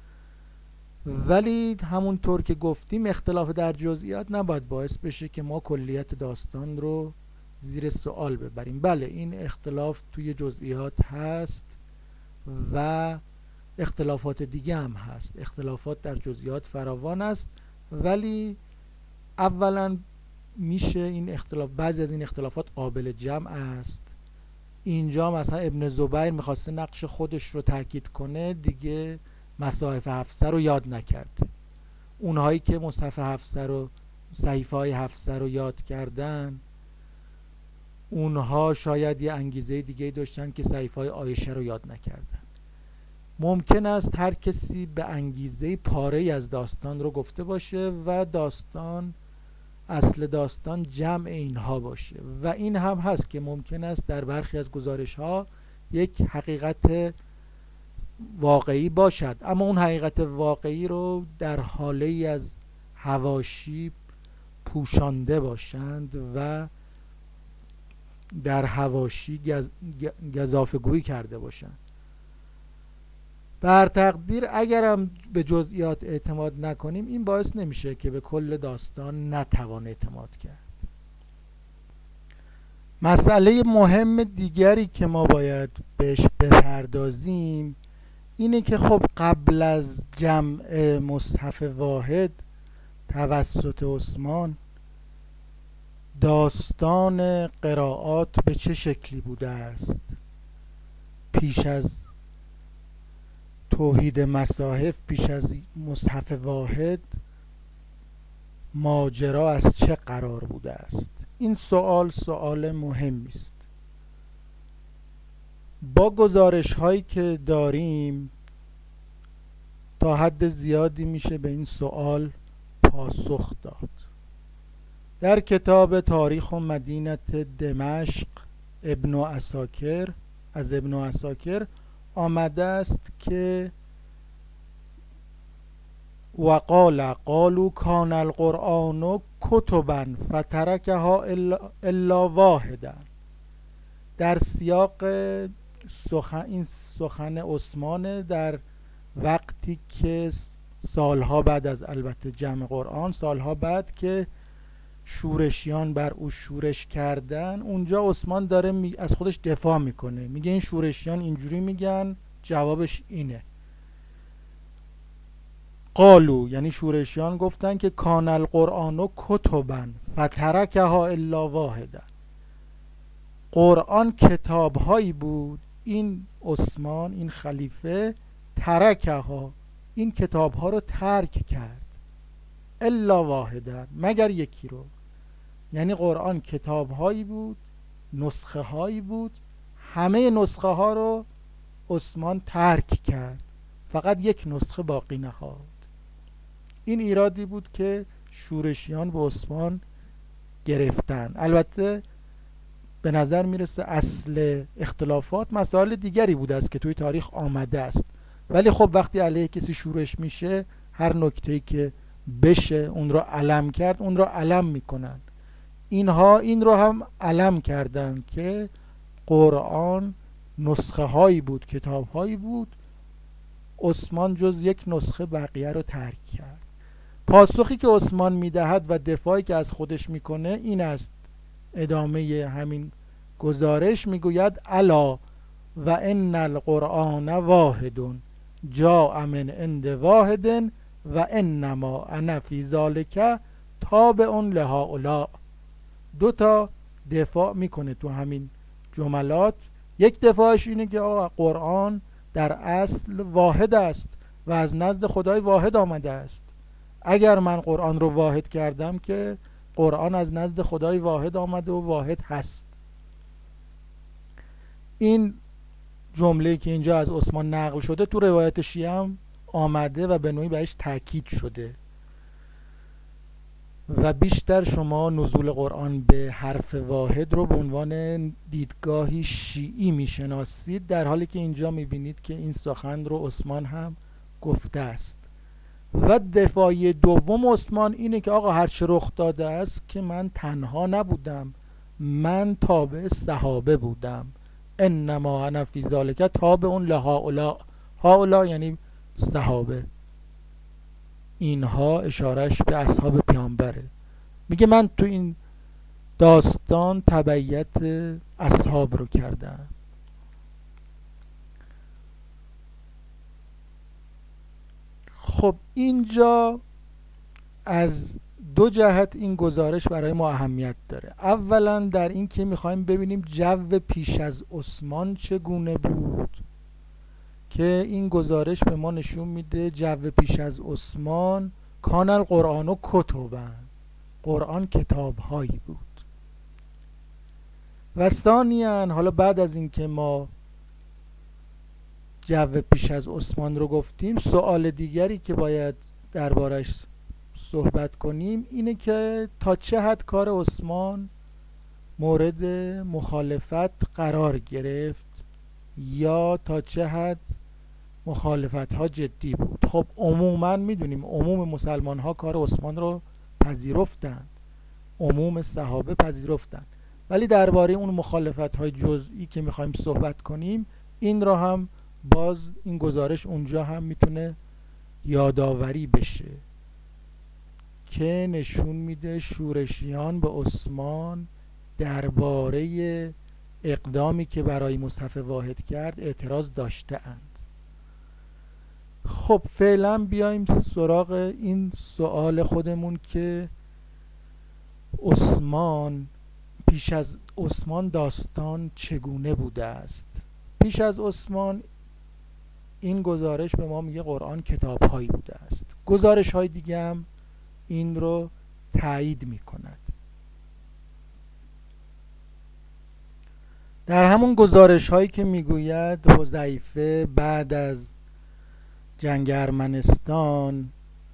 ولی همونطور که گفتیم اختلاف در جزئیات نباید باعث بشه که ما کلیت داستان رو زیر سوال ببریم. بله این اختلاف توی جزئیات هست و اختلافات دیگه هم هست، اختلافات در جزئیات فراوان است، ولی اولا میشه این اختلاف، بعضی از این اختلافات قابل جمع است. اینجا مثلا ابن زبیر میخواسته نقش خودش رو تاکید کنه، دیگه مصاحف حفصه رو یاد نکرد. اونهایی که مصحف حفصه رو، صحیفه های حفصه رو یاد کردن، اونها شاید یه انگیزه دیگه داشتن که صحیفه های عایشه رو یاد نکردن. ممکن است هر کسی به انگیزه پاره‌ای از داستان رو گفته باشه و داستان، اصل داستان جمع اینها باشه و این هم هست که ممکن است در برخی از گزارش ها یک حقیقت واقعی باشد، اما اون حقیقت واقعی رو در حاله ای از حواشی پوشانده باشند و در حواشی گزافه‌گویی کرده باشند. بر تقدیر اگرم به جزئیات اعتماد نکنیم، این باعث نمیشه که به کل داستان نتوان اعتماد کرد. مسئله مهم دیگری که ما باید بهش بپردازیم اینه که خب قبل از جمع مصحف واحد توسط عثمان، داستان قرائات به چه شکلی بوده است؟ پیش از توحید مصاحف، پیش از مصحف واحد، ماجرا از چه قرار بوده است؟ این سوال مهمی است. با گزارش هایی که داریم تا حد زیادی میشه به این سوال پاسخ داد. در کتاب تاریخ مدینت دمشق از ابن عساکر آمده است که قالوا کان القرآن کتبا فترکها الا واحدا. در سیاق این سخن عثمان در وقتی که سالها بعد از البته جمع قرآن، سالها بعد که شورشیان بر او شورش کردن، اونجا عثمان داره از خودش دفاع میکنه، میگه این شورشیان اینجوری میگن، جوابش اینه. قالو یعنی شورشیان گفتن که کان القرآن کتبا فترکها الا واحدا، قرآن کتاب هایی بود، این عثمان، این خلیفه، ترکها، این کتاب ها رو ترک کرد، الا واحدا، مگر یکی رو. یعنی قرآن کتاب هایی بود، نسخه هایی بود، همه نسخه ها رو عثمان ترک کرد، فقط یک نسخه باقی نهاد. این ایرادی بود که شورشیان به عثمان گرفتن. البته به نظر میرسه اصل اختلافات مسائل دیگری بوده است که توی تاریخ آمده است، ولی خب وقتی علیه کسی شورش میشه، هر نکته‌ای که بشه اون رو علم کرد، اون رو علم میکنن. اینها این رو هم علم کردن که قرآن نسخه هایی بود، کتاب هایی بود، عثمان جز یک نسخه بقیه رو ترک کرد. پاسخی که عثمان میدهد و دفاعی که از خودش میکنه این است. ادامه همین گزارش میگوید الا و ان القرآن واحد جاء من عند واحد و انما انا فی ذلک تابع لهؤلاء. دو تا دفاع میکنه تو همین جملات. یک دفاعش اینه که قرآن در اصل واحد است و از نزد خدای واحد آمده است، اگر من قرآن رو واحد کردم که قرآن از نزد خدای واحد آمده و واحد هست. این جمله که اینجا از عثمان نقل شده تو روایت شیعه هم آمده و به نوعی بهش تاکید شده و بیشتر شما نزول قرآن به حرف واحد رو به عنوان دیدگاهی شیعی میشناسید، در حالی که اینجا میبینید که این سخن رو عثمان هم گفته است. و دفاعی دوم عثمان اینه که آقا هرچه رخ داده است که من تنها نبودم، من تابع صحابه بودم. انما انا فی ذالک تابع لهؤلاء، هؤلاء یعنی صحابه، اینها اشارش به اصحاب پیامبره. میگه من تو این داستان تبعیت اصحاب رو کردم. خب اینجا از دو جهت این گزارش برای ما اهمیت داره. اولا در این که میخوایم ببینیم جو پیش از عثمان چگونه بود، که این گزارش به ما نشون میده جو پیش از عثمان کان القرآن و کتبا، قرآن کتاب هایی بود. و ثانیاً حالا بعد از این که ما جو پیش از عثمان رو گفتیم، سوال دیگری که باید دربارش صحبت کنیم اینه که تا چه حد کار عثمان مورد مخالفت قرار گرفت یا تا چه حد مخالفت ها جدی بود. خب عموما میدونیم عموم مسلمان ها کار عثمان رو پذیرفتند، عموم صحابه پذیرفتند، ولی درباره اون مخالفت های جزئی که میخوایم صحبت کنیم این را هم باز این گزارش اونجا هم میتونه یادآوری بشه که نشون میده شورشیان به عثمان درباره اقدامی که برای مصحف واحد کرد اعتراض داشته اند. خب فعلا بیایم سراغ این سوال خودمون که عثمان، پیش از عثمان داستان چگونه بوده است. پیش از عثمان این گزارش به ما میگه قرآن کتاب هایی بوده است. گزارش های دیگه هم این رو تایید میکند. در همون گزارش هایی که میگوید حذیفه بعد از جنگ ارمنستان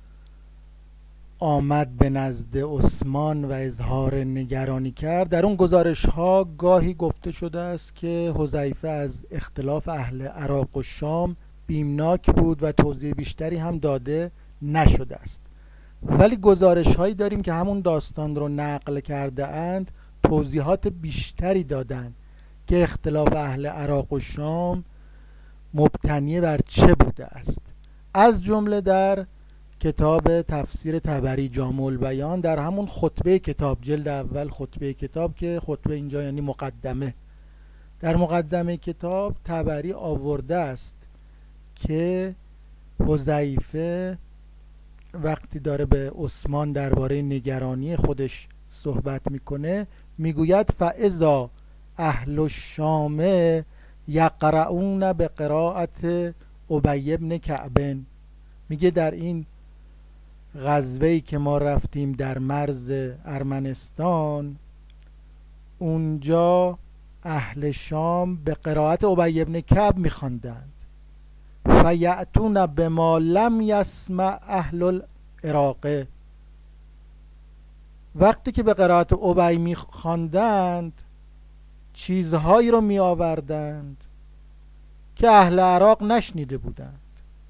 آمد به نزد عثمان و اظهار نگرانی کرد، در اون گزارش ها گاهی گفته شده است که حذیفه از اختلاف اهل عراق و شام بیمناک بود و توضیح بیشتری هم داده نشده است. ولی گزارش هایی داریم که همون داستان رو نقل کرده اند، توضیحات بیشتری دادند که اختلاف اهل عراق و شام مبتنی بر چه بوده است. از جمله در کتاب تفسیر طبری جامع البیان، در همون خطبه کتاب، جلد اول خطبه کتاب، که خطبه اینجا یعنی مقدمه، در مقدمه کتاب طبری آورده است که حذیفه وقتی داره به عثمان درباره نگرانی خودش صحبت میکنه میگوید فاذا اهل الشام یقرؤون به قراءت ابی بن کعب. میگه در این غزوه‌ای که ما رفتیم در مرز ارمنستان، اونجا اهل شام به قرائت ابی بن کعب میخواندند. فیأتون بما لم یسمع اهل العراق. وقتی که به قرائت ابی میخواندند چیزهایی رو میآوردند که اهل عراق نشنیده بودند.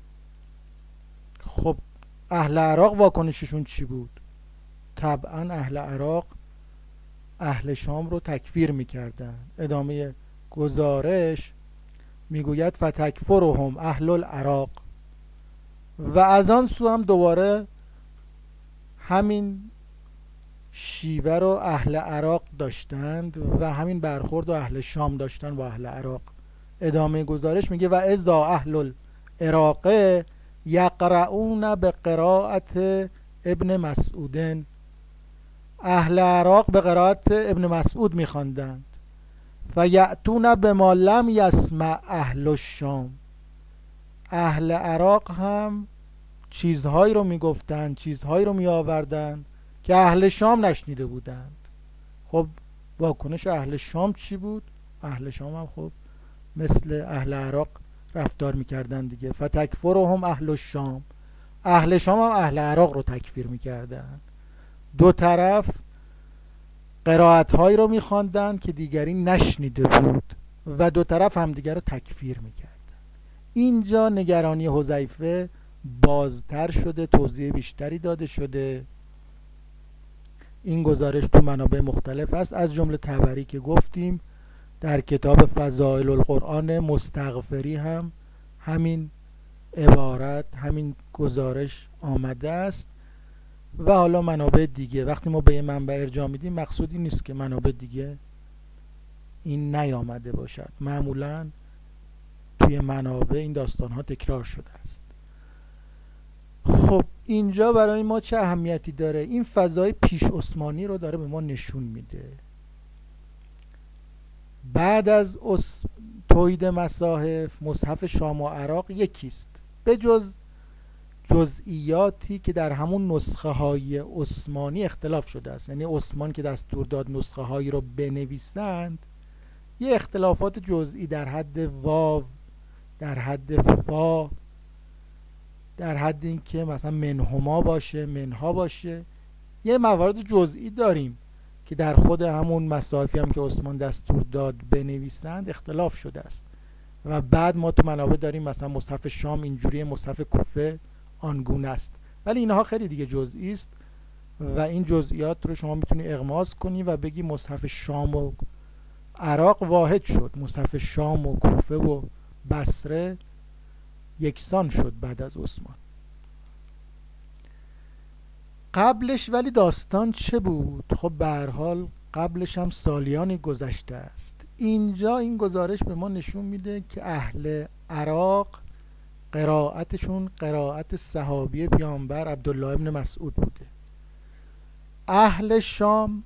خب اهل عراق واکنششون چی بود؟ طبعا اهل عراق اهل شام رو تکفیر میکردن. ادامه گزارش میگوید فتکفرهم اهل العراق. و از آن سو هم دوباره همین شیوه رو اهل عراق داشتند و همین برخورد رو اهل شام داشتن با اهل عراق. ادامه گزارش میگه و اذا اهل العراق یقرؤون به قراءت ابن مسعود. اهل عراق به قراءت ابن مسعود میخواندند. و یأتون بما لم یسمع اهل الشام. اهل عراق هم چیزهایی رو میگفتن، چیزهایی رو میآوردن که اهل شام نشنیده بودند. خب واکنش اهل شام چی بود؟ اهل شام هم خب مثل اهل عراق رفتار میکردن دیگه. فتکفرهم اهل الشام، اهل شام هم اهل عراق رو تکفیر میکردن. دو طرف قرائت هایی رو میخواندن که دیگری نشنیده بود و دو طرف همدیگر رو تکفیر میکردن. اینجا نگرانی حذیفه بازتر شده، توضیح بیشتری داده شده. این گزارش تو منابع مختلف است، از جمله طبری که گفتیم. در کتاب فضائل القرآن مستغفری هم همین عبارت، همین گزارش آمده است. و حالا منابع دیگه، وقتی ما به یه منبع ارجاع میدیم مقصودی نیست که منابع دیگه این نیامده باشد. معمولا توی منابع این داستان ها تکرار شده است. خب اینجا برای ما چه اهمیتی داره؟ این فضای پیش عثمانی رو داره به ما نشون میده. بعد از توحید مصاحف، مصحف شام و عراق یکیست، به جز جزئیاتی که در همون نسخه های عثمانی اختلاف شده است. یعنی عثمان که دستور داد نسخه هایی رو بنویسند، یه اختلافات جزئی در حد واو، در حد فا، در حد این که مثلا منهما باشه، منها باشه، یه موارد جزئی داریم که در خود همون مصاحفی هم که عثمان دستور داد بنویسند اختلاف شده است. و بعد ما تو منابع داریم مثلا مصحف شام اینجوری، مصحف کوفه آنگونه است. ولی اینها خیلی دیگه جزئی است و این جزئیات رو شما میتونی اغماض کنی و بگی مصحف شام و عراق واحد شد، مصحف شام و کوفه و بصره یکسان شد بعد از عثمان. قبلش ولی داستان چه بود؟ خب به هر حال قبلش هم سالیانی گذشته است. اینجا این گزارش به ما نشون میده که اهل عراق قرائتشون قرائت صحابی پیامبر عبدالله ابن مسعود بوده. اهل شام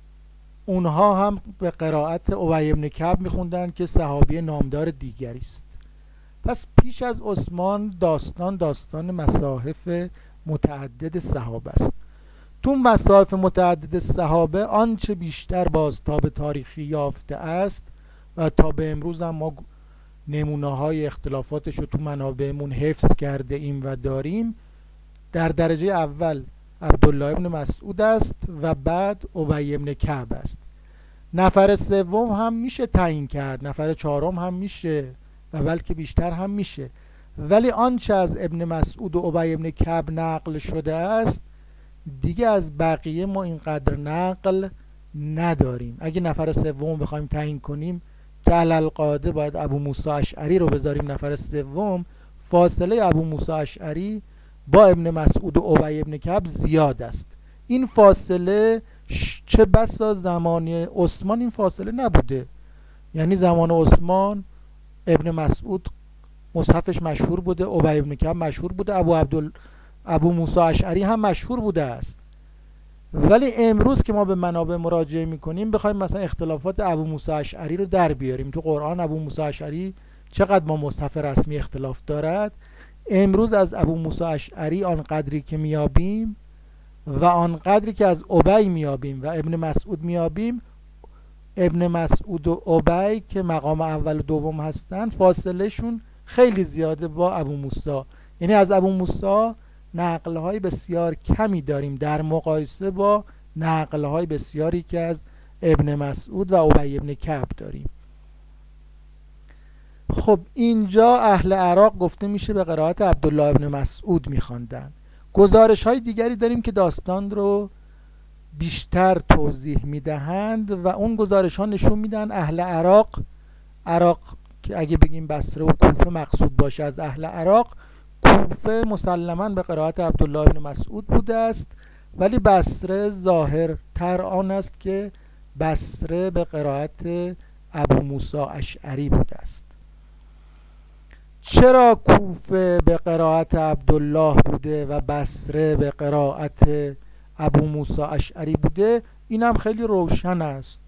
اونها هم به قرائت ابی ابن کعب میخوندن که صحابی نامدار دیگری است. پس پیش از عثمان داستان مصاحف متعدد صحابه است. تو مصاحف متعدد صحابه آنچه بیشتر بازتاب تاریخی یافته است و تا به امروز هم ما نمونه های اختلافاتش رو تو منابعمون حفظ کرده ایم و داریم، در درجه اول عبدالله ابن مسعود است و بعد ابی ابن کعب است. نفر سوم هم میشه تعیین کرد، نفر چهارم هم میشه و بلکه بیشتر هم میشه، ولی آنچه از ابن مسعود و ابی ابن کعب نقل شده است دیگه از بقیه ما اینقدر نقل نداریم. اگه نفر سوم بخوایم تعیین کنیم که علالقاعده باید ابو موسی اشعری رو بذاریم نفر سوم، فاصله ابو موسی اشعری با ابن مسعود و ابی ابن کعب زیاد است. این فاصله چه بسا زمان عثمان این فاصله نبوده. یعنی زمان عثمان ابن مسعود مصحفش مشهور بوده، ابی ابن کعب مشهور بوده، ابو موسی اشعری هم مشهور بوده است. ولی امروز که ما به منابع مراجعه میکنیم بخوایم مثلا اختلافات ابو موسی اشعری رو در بیاریم، تو قرآن ابو موسی اشعری چقدر با مصحف رسمی اختلاف دارد، امروز از ابو موسی اشعری آنقدری که میابیم و آنقدری که از ابی میابیم و ابن مسعود میابیم، ابن مسعود و ابی که مقام اول و دوم هستن فاصله شون خیلی زیاده با ابو موسی. یعنی از ابو موسی نقل‌های بسیار کمی داریم در مقایسه با نقل‌های بسیاری که از ابن مسعود و ابی ابن کعب داریم. خب اینجا اهل عراق گفته میشه به قرائت عبدالله ابن مسعود میخواندن. گزارش‌های دیگری داریم که داستان رو بیشتر توضیح میدهند و اون گزارش‌ها نشون میدن اهل عراق که اگه بگیم بصره و کوفه مقصود باشه از اهل عراق، کوفه مسلماً به قرائت عبدالله ابن مسعود بوده است، ولی بصره ظاهر تر آن است که بصره به قرائت ابو موسی اشعری بوده است. چرا کوفه به قرائت عبدالله بوده و بصره به قرائت ابو موسی اشعری بوده؟ اینم خیلی روشن است.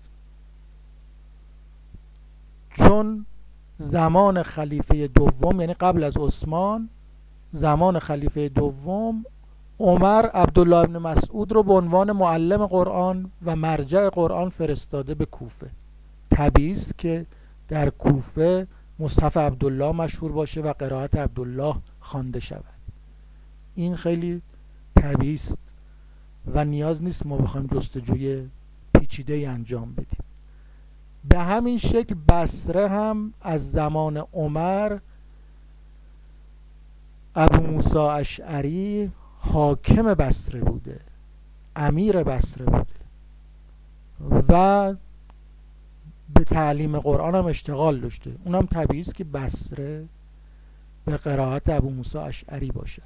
چون زمان خلیفه دوم، یعنی قبل از عثمان، زمان خلیفه دوم عمر عبدالله ابن مسعود رو به عنوان معلم قرآن و مرجع قرآن فرستاده به کوفه. طبیعی است که در کوفه مصحف عبدالله مشهور باشه و قرائت عبدالله خوانده شود. این خیلی طبیعی است و نیاز نیست ما بخوایم جستجوی پیچیده‌ای انجام بدیم. به همین شکل بصره هم از زمان عمر ابو موسی اشعری حاکم بصره بوده، امیر بصره بوده و به تعلیم قرآن هم اشتغال داشته. اونم طبیعی است که بصره به قرائت ابو موسی اشعری باشد.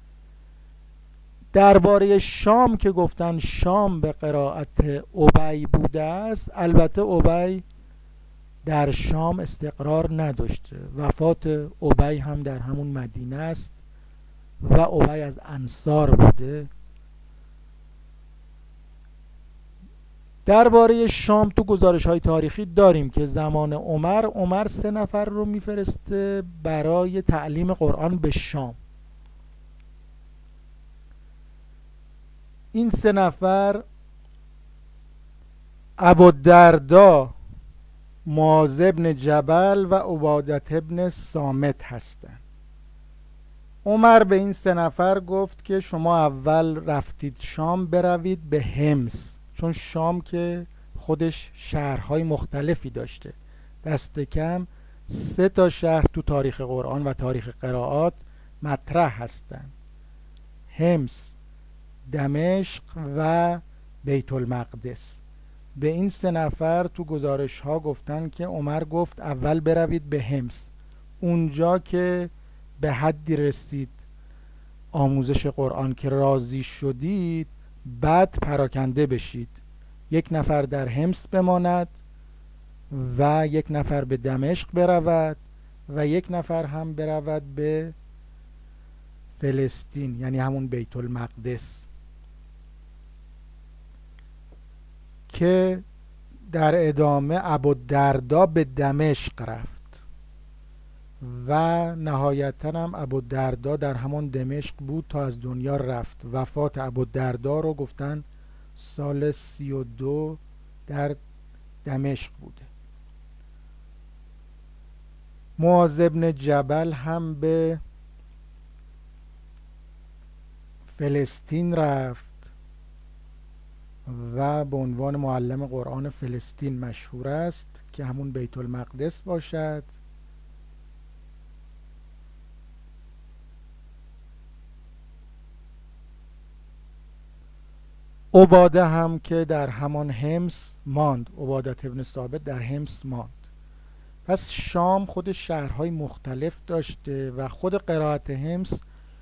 درباره شام که گفتن شام به قرائت ابی بوده است، البته ابی در شام استقرار نداشته. وفات ابی هم در همون مدینه است و ابی از انصار بوده. درباره شام تو گزارش‌های تاریخی داریم که زمان عمر 3 نفر رو میفرسته برای تعلیم قرآن به شام. این 3 نفر ابوالدرداء، معاذ بن جبل و عبادة بن صامت هستند. عمر به این 3 نفر گفت که شما اول رفتید شام، بروید به حمص، چون شام که خودش شهرهای مختلفی داشته. دست کم 3 تا شهر تو تاریخ قرآن و تاریخ قرائات مطرح هستند: حمص، دمشق و بیت المقدس. به این 3 نفر تو گزارش ها گفتن که عمر گفت اول بروید به حمص، اونجا که به حدی رسید آموزش قرآن که راضی شدید بعد پراکنده بشید. 1 نفر در حمص بماند و 1 نفر به دمشق برود و 1 نفر هم برود به فلسطین، یعنی همون بیت المقدس، که در ادامه ابوالدرداء به دمشق رفت و نهایتاً هم ابوالدرداء در همان دمشق بود تا از دنیا رفت. وفات ابوالدرداء رو گفتن سال 32 در دمشق بوده. معاذ بن جبل هم به فلسطین رفت و به عنوان معلم قرآن فلسطین مشهور است که همون بیت المقدس باشد. عباده هم که در همان حمص ماند، عبادة ابن ثابت در حمص ماند. پس شام خود شهرهای مختلف داشته و خود قرائت حمص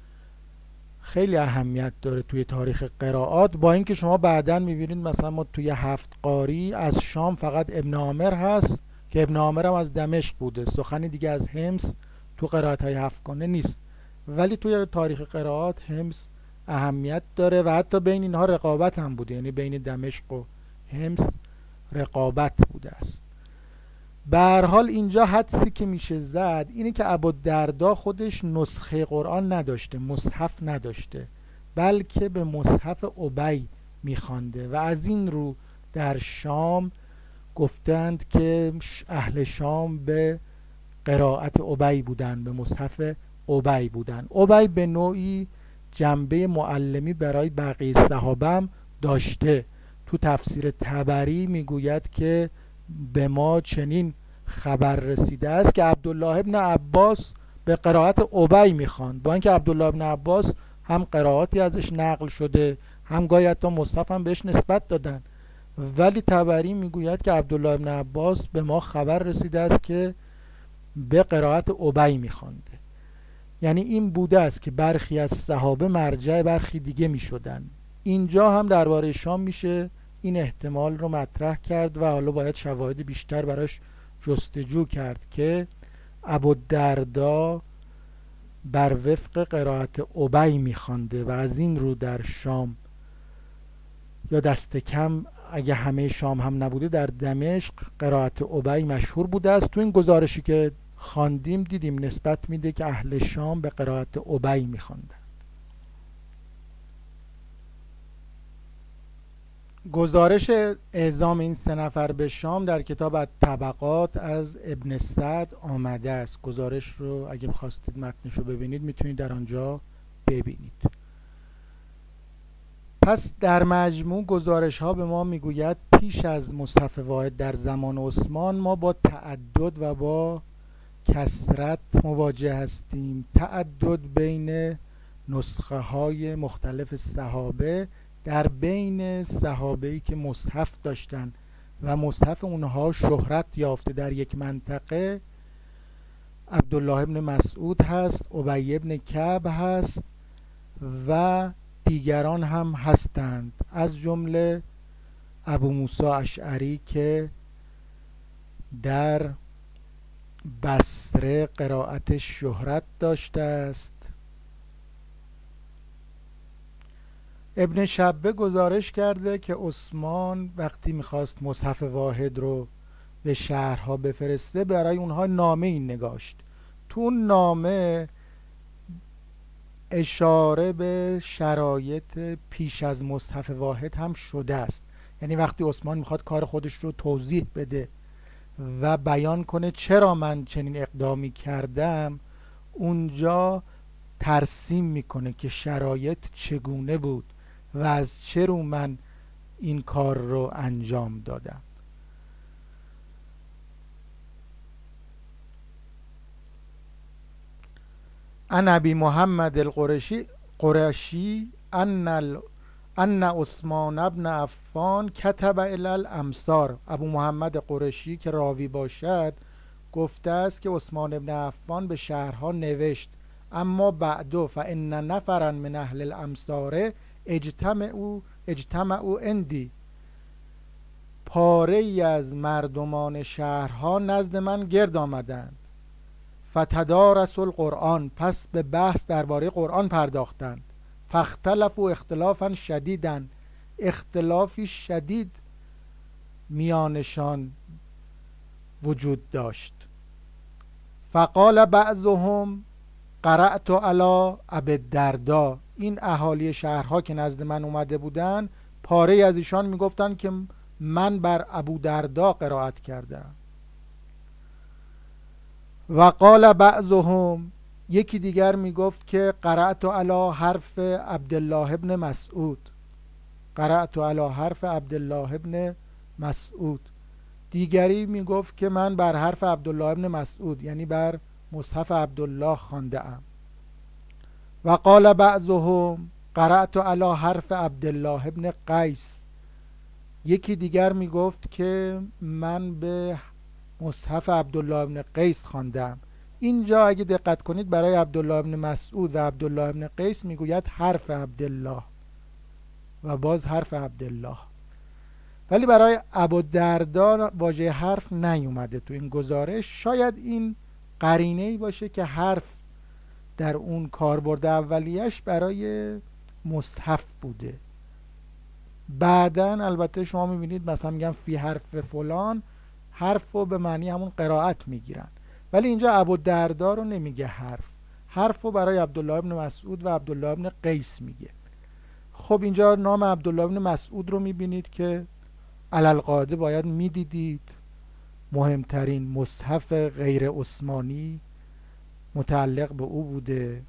خیلی اهمیت داره توی تاریخ قرائات، با اینکه شما بعداً میبینید مثلا ما توی 7 قاری از شام فقط ابن عامر هست که ابن عامر هم از دمشق بوده، سخنی دیگه از حمص تو قرائت های 7 گانه نیست. ولی توی تاریخ قرائات حمص اهمیت داره و حتی بین اینها رقابت هم بوده، یعنی بین دمشق و حمص رقابت بوده است. به هر حال اینجا حدسی که میشه زد اینه که ابوالدرداء خودش نسخه قرآن نداشته، مصحف نداشته، بلکه به مصحف ابی میخوانده و از این رو در شام گفتند که اهل شام به قرائت ابی بودن، به مصحف ابی بودن. ابی به نوعی جنبه معلمی برای بقیه صحابه هم داشته. تو تفسیر طبری میگوید که به ما چنین خبر رسیده است که عبدالله ابن عباس به قرائت ابی میخواند، با اینکه عبدالله ابن عباس هم قرائاتی ازش نقل شده، هم گاهی حتی مصحف هم بهش نسبت دادن، ولی طبری میگوید که عبدالله ابن عباس به ما خبر رسیده است که به قرائت ابی میخوانده. یعنی این بوده است که برخی از صحابه مرجع برخی دیگه میشدن. اینجا هم درباره شام میشه این احتمال رو مطرح کرد و حالا باید شواهد بیشتر براش جستجو کرد که ابوالدرداء بر وفق قرائت ابی میخوانده و از این رو در شام، یا دست کم اگه همه شام هم نبوده در دمشق، قرائت ابی مشهور بوده است. تو این گزارشی که خواندیم دیدیم نسبت میده که اهل شام به قرائت ابی میخواندن. گزارش اعزام این 3 نفر به شام در کتاب الطبقات از ابن سعد آمده است. گزارش رو اگه بخواستید متنش رو ببینید میتونید در آنجا ببینید. پس در مجموع گزارش ها به ما میگوید پیش از مصحف واحد در زمان عثمان ما با تعدد و با کثرت مواجه هستیم. تعدد بین نسخه های مختلف صحابه در بین صحابه‌ای که مصحف داشتن و مصحف اونها شهرت یافته در یک منطقه عبدالله ابن مسعود هست، ابی ابن کعب هست و دیگران هم هستند، از جمله ابو موسی اشعری که در بصره قرائت شهرت داشته است. ابن شبه گزارش کرده که عثمان وقتی میخواست مصحف واحد رو به شهرها بفرسته برای اونها نامه این نگاشت. تو اون نامه اشاره به شرایط پیش از مصحف واحد هم شده است. یعنی وقتی عثمان میخواد کار خودش رو توضیح بده و بیان کنه چرا من چنین اقدامی کردم، اونجا ترسیم میکنه که شرایط چگونه بود و از چه رو من این کار رو انجام دادم. عن ابی محمد القرشی ان عثمان بن عفان کتب الی الامصار. ابو محمد قرشی که راوی باشد گفته است که عثمان بن عفان به شهرها نوشت اما بعدو فان نفرا من اهل الامصار اجتمعوا عندی. پاره ای از مردمان شهرها نزد من گرد آمدند. فتدارسوا القرآن، پس به بحث درباره قرآن پرداختند. فاختلفوا اختلافا شدیدا، اختلافی شدید میانشان وجود داشت. فقال بعضهم قرأت علی ابی الدرداء. این اهالی شهرها که نزد من اومده بودن پاره از ایشان میگفتن که من بر ابو دردا قرائت کردم. و قال بعضهم، یکی دیگر میگفت که قرأت علی حرف عبدالله ابن مسعود. قرأت علی حرف عبدالله ابن مسعود. دیگری میگفت که من بر حرف عبدالله ابن مسعود یعنی بر مصحف عبدالله خوانده ام. و قال بعضهم قرأت علی حرف عبدالله ابن قیس. یکی دیگر میگفت که من به مصحف عبدالله ابن قیس خواندم. اینجا اگه دقت کنید برای عبدالله ابن مسعود و عبدالله ابن قیس میگوید حرف عبدالله و باز حرف عبدالله، ولی برای ابودردا واژه حرف نیومده تو این گزارش. شاید این قرینه‌ای باشه که حرف در اون کاربرد اولیش برای مصحف بوده. بعدن البته شما میبینید مثلا میگم فی حرف فلان، حرف رو به معنی همون قرائت میگیرن، ولی اینجا ابودردا رو نمیگه حرف رو برای عبدالله ابن مسعود و عبدالله ابن قیس میگه. خب اینجا نام عبدالله ابن مسعود رو میبینید که علالقاعده باید میدیدید مهمترین مصحف غیر عثمانی متعلق به او بوده.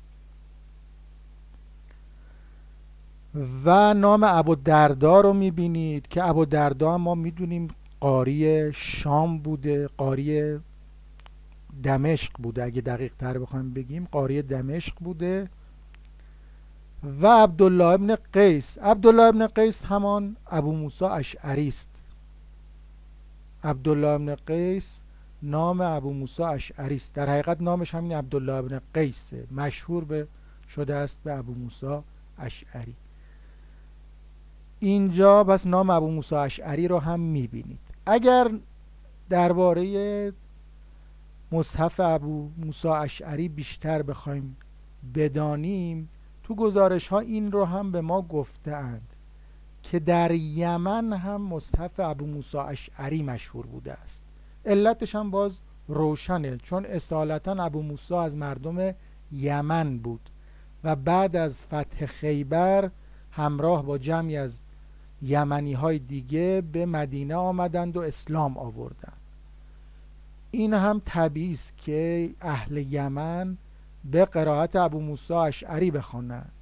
و نام ابودردا رو میبینید که ابودردا ما میدونیم قاری شام بوده، قاری دمشق بوده، اگه دقیق تر بخوایم بگیم قاری دمشق بوده. و عبدالله ابن قیس، عبدالله ابن قیس همان ابو موسی اشعری است. عبدالله ابن قیس نام ابو موسی اشعری است، در حقیقت نامش همین عبدالله ابن قیسه، مشهور به شده است به ابو موسی اشعری. اینجا بس نام ابو موسی اشعری رو هم میبینید. اگر درباره مصحف ابو موسی اشعری بیشتر بخوایم بدانیم، تو گزارش ها این رو هم به ما گفتند که در یمن هم مصحف ابو موسی اشعری مشهور بوده است. علتش هم باز روشنه، چون اصالتا ابو موسی از مردم یمن بود و بعد از فتح خیبر همراه با جمعی از یمنی های دیگه به مدینه آمدند و اسلام آوردند. این هم طبیعی است که اهل یمن به قرائت ابو موسی اشعری بخوانند.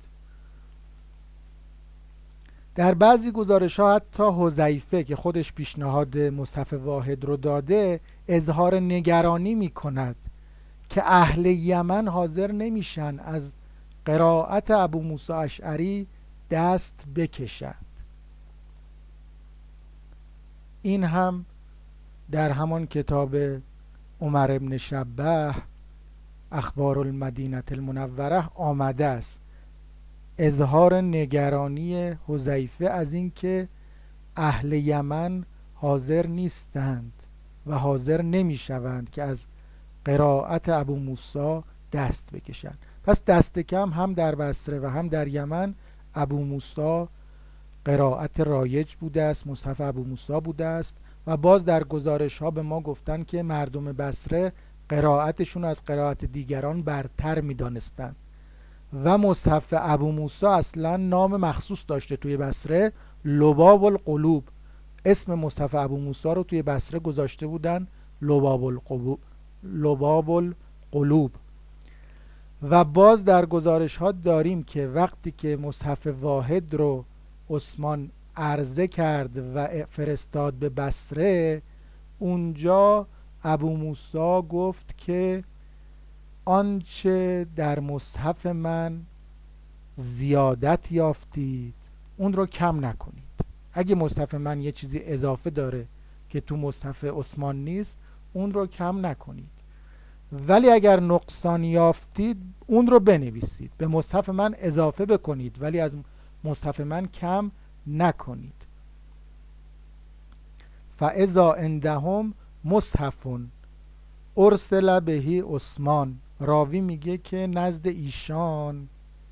در بعضی گزارش ها حتی حذیفه که خودش پیشنهاد مصحف واحد رو داده اظهار نگرانی می کند که اهل یمن حاضر نمیشن از قرائت ابو موسی اشعری دست بکشند. این هم در همان کتاب عمر ابن شبه اخبار المدینه المنوره آمده است، اظهار نگرانی حذیفه از اینکه اهل یمن حاضر نیستند و حاضر نمیشوند که از قرائت ابو موسی دست بکشند. پس دست کم هم در بصره و هم در یمن ابو موسی قرائت رایج بوده است، مصحف ابو موسی بوده است و باز در گزارش ها به ما گفتن که مردم بصره قرائتشون از قرائت دیگران برتر می‌دانستند و مصحف ابو موسی اصلا نام مخصوص داشته توی بصره، لباب القلوب. اسم مصحف ابو موسی رو توی بصره گذاشته بودن لباب القلوب. و باز در گزارش ها داریم که وقتی که مصحف واحد رو عثمان عرضه کرد و فرستاد به بصره، اونجا ابو موسی گفت که آنچه در مصحف من زیادت یافتید اون رو کم نکنید. اگه مصحف من یه چیزی اضافه داره که تو مصحف عثمان نیست اون رو کم نکنید، ولی اگر نقصان یافتید اون رو بنویسید، به مصحف من اضافه بکنید ولی از مصحف من کم نکنید. فاذا عندهم مصحف ارسل بهی عثمان. راوی میگه که نزد ایشان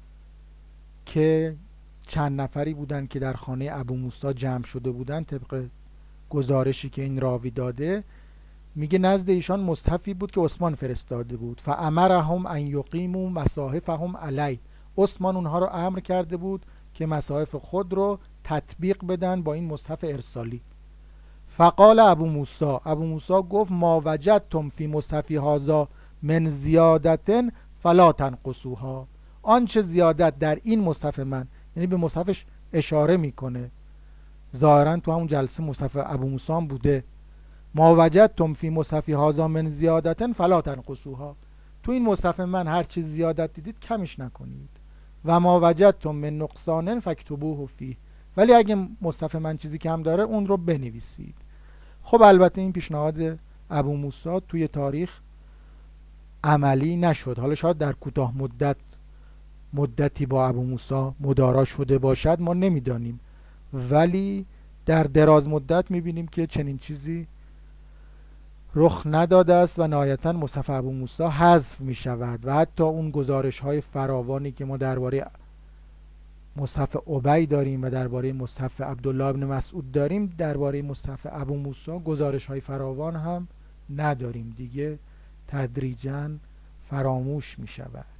که چند نفری بودن که در خانه ابو موسی جمع شده بودن، طبق گزارشی که این راوی داده میگه نزد ایشان مصحفی بود که عثمان فرستاده بود. فامرهم ان یقیموا مصاحفهم علی. عثمان اونها رو امر کرده بود که مصاحف خود رو تطبیق بدن با این مصحف ارسالی. فقال ابو موسی گفت ما وجدتم فی مصحفی هذا من زیادتن فلا تنقصوها. آنچه زیادت در این مصحف من، یعنی به مصحفش اشاره میکنه، ظاهرا تو همون جلسه مصحف ابو موسی هم بوده، ما وجدتم فی مصحفی هذا من زیادتن فلا تنقصوها، تو این مصحف من هر چیز زیادت دیدید کمش نکنید، و ما وجدتم من نقصان فاکتبوه فیه، ولی اگه مصحف من چیزی کم داره اون رو بنویسید. خب البته این پیشنهاد ابو موسی توی تاریخ عملی نشد. حالا شاید در کوتاه مدتی با ابو موسی مدارا شده باشد، ما نمیدانیم، ولی در دراز مدت میبینیم که چنین چیزی رخ نداده است و نهایتا مصحف ابو موسی حذف می شود و حتی اون گزارش های فراوانی که ما درباره مصحف ابی داریم و درباره مصحف عبدالله ابن مسعود داریم، درباره مصحف ابو موسی گزارش های فراوان هم نداریم، دیگه تدریجاً فراموش می شود.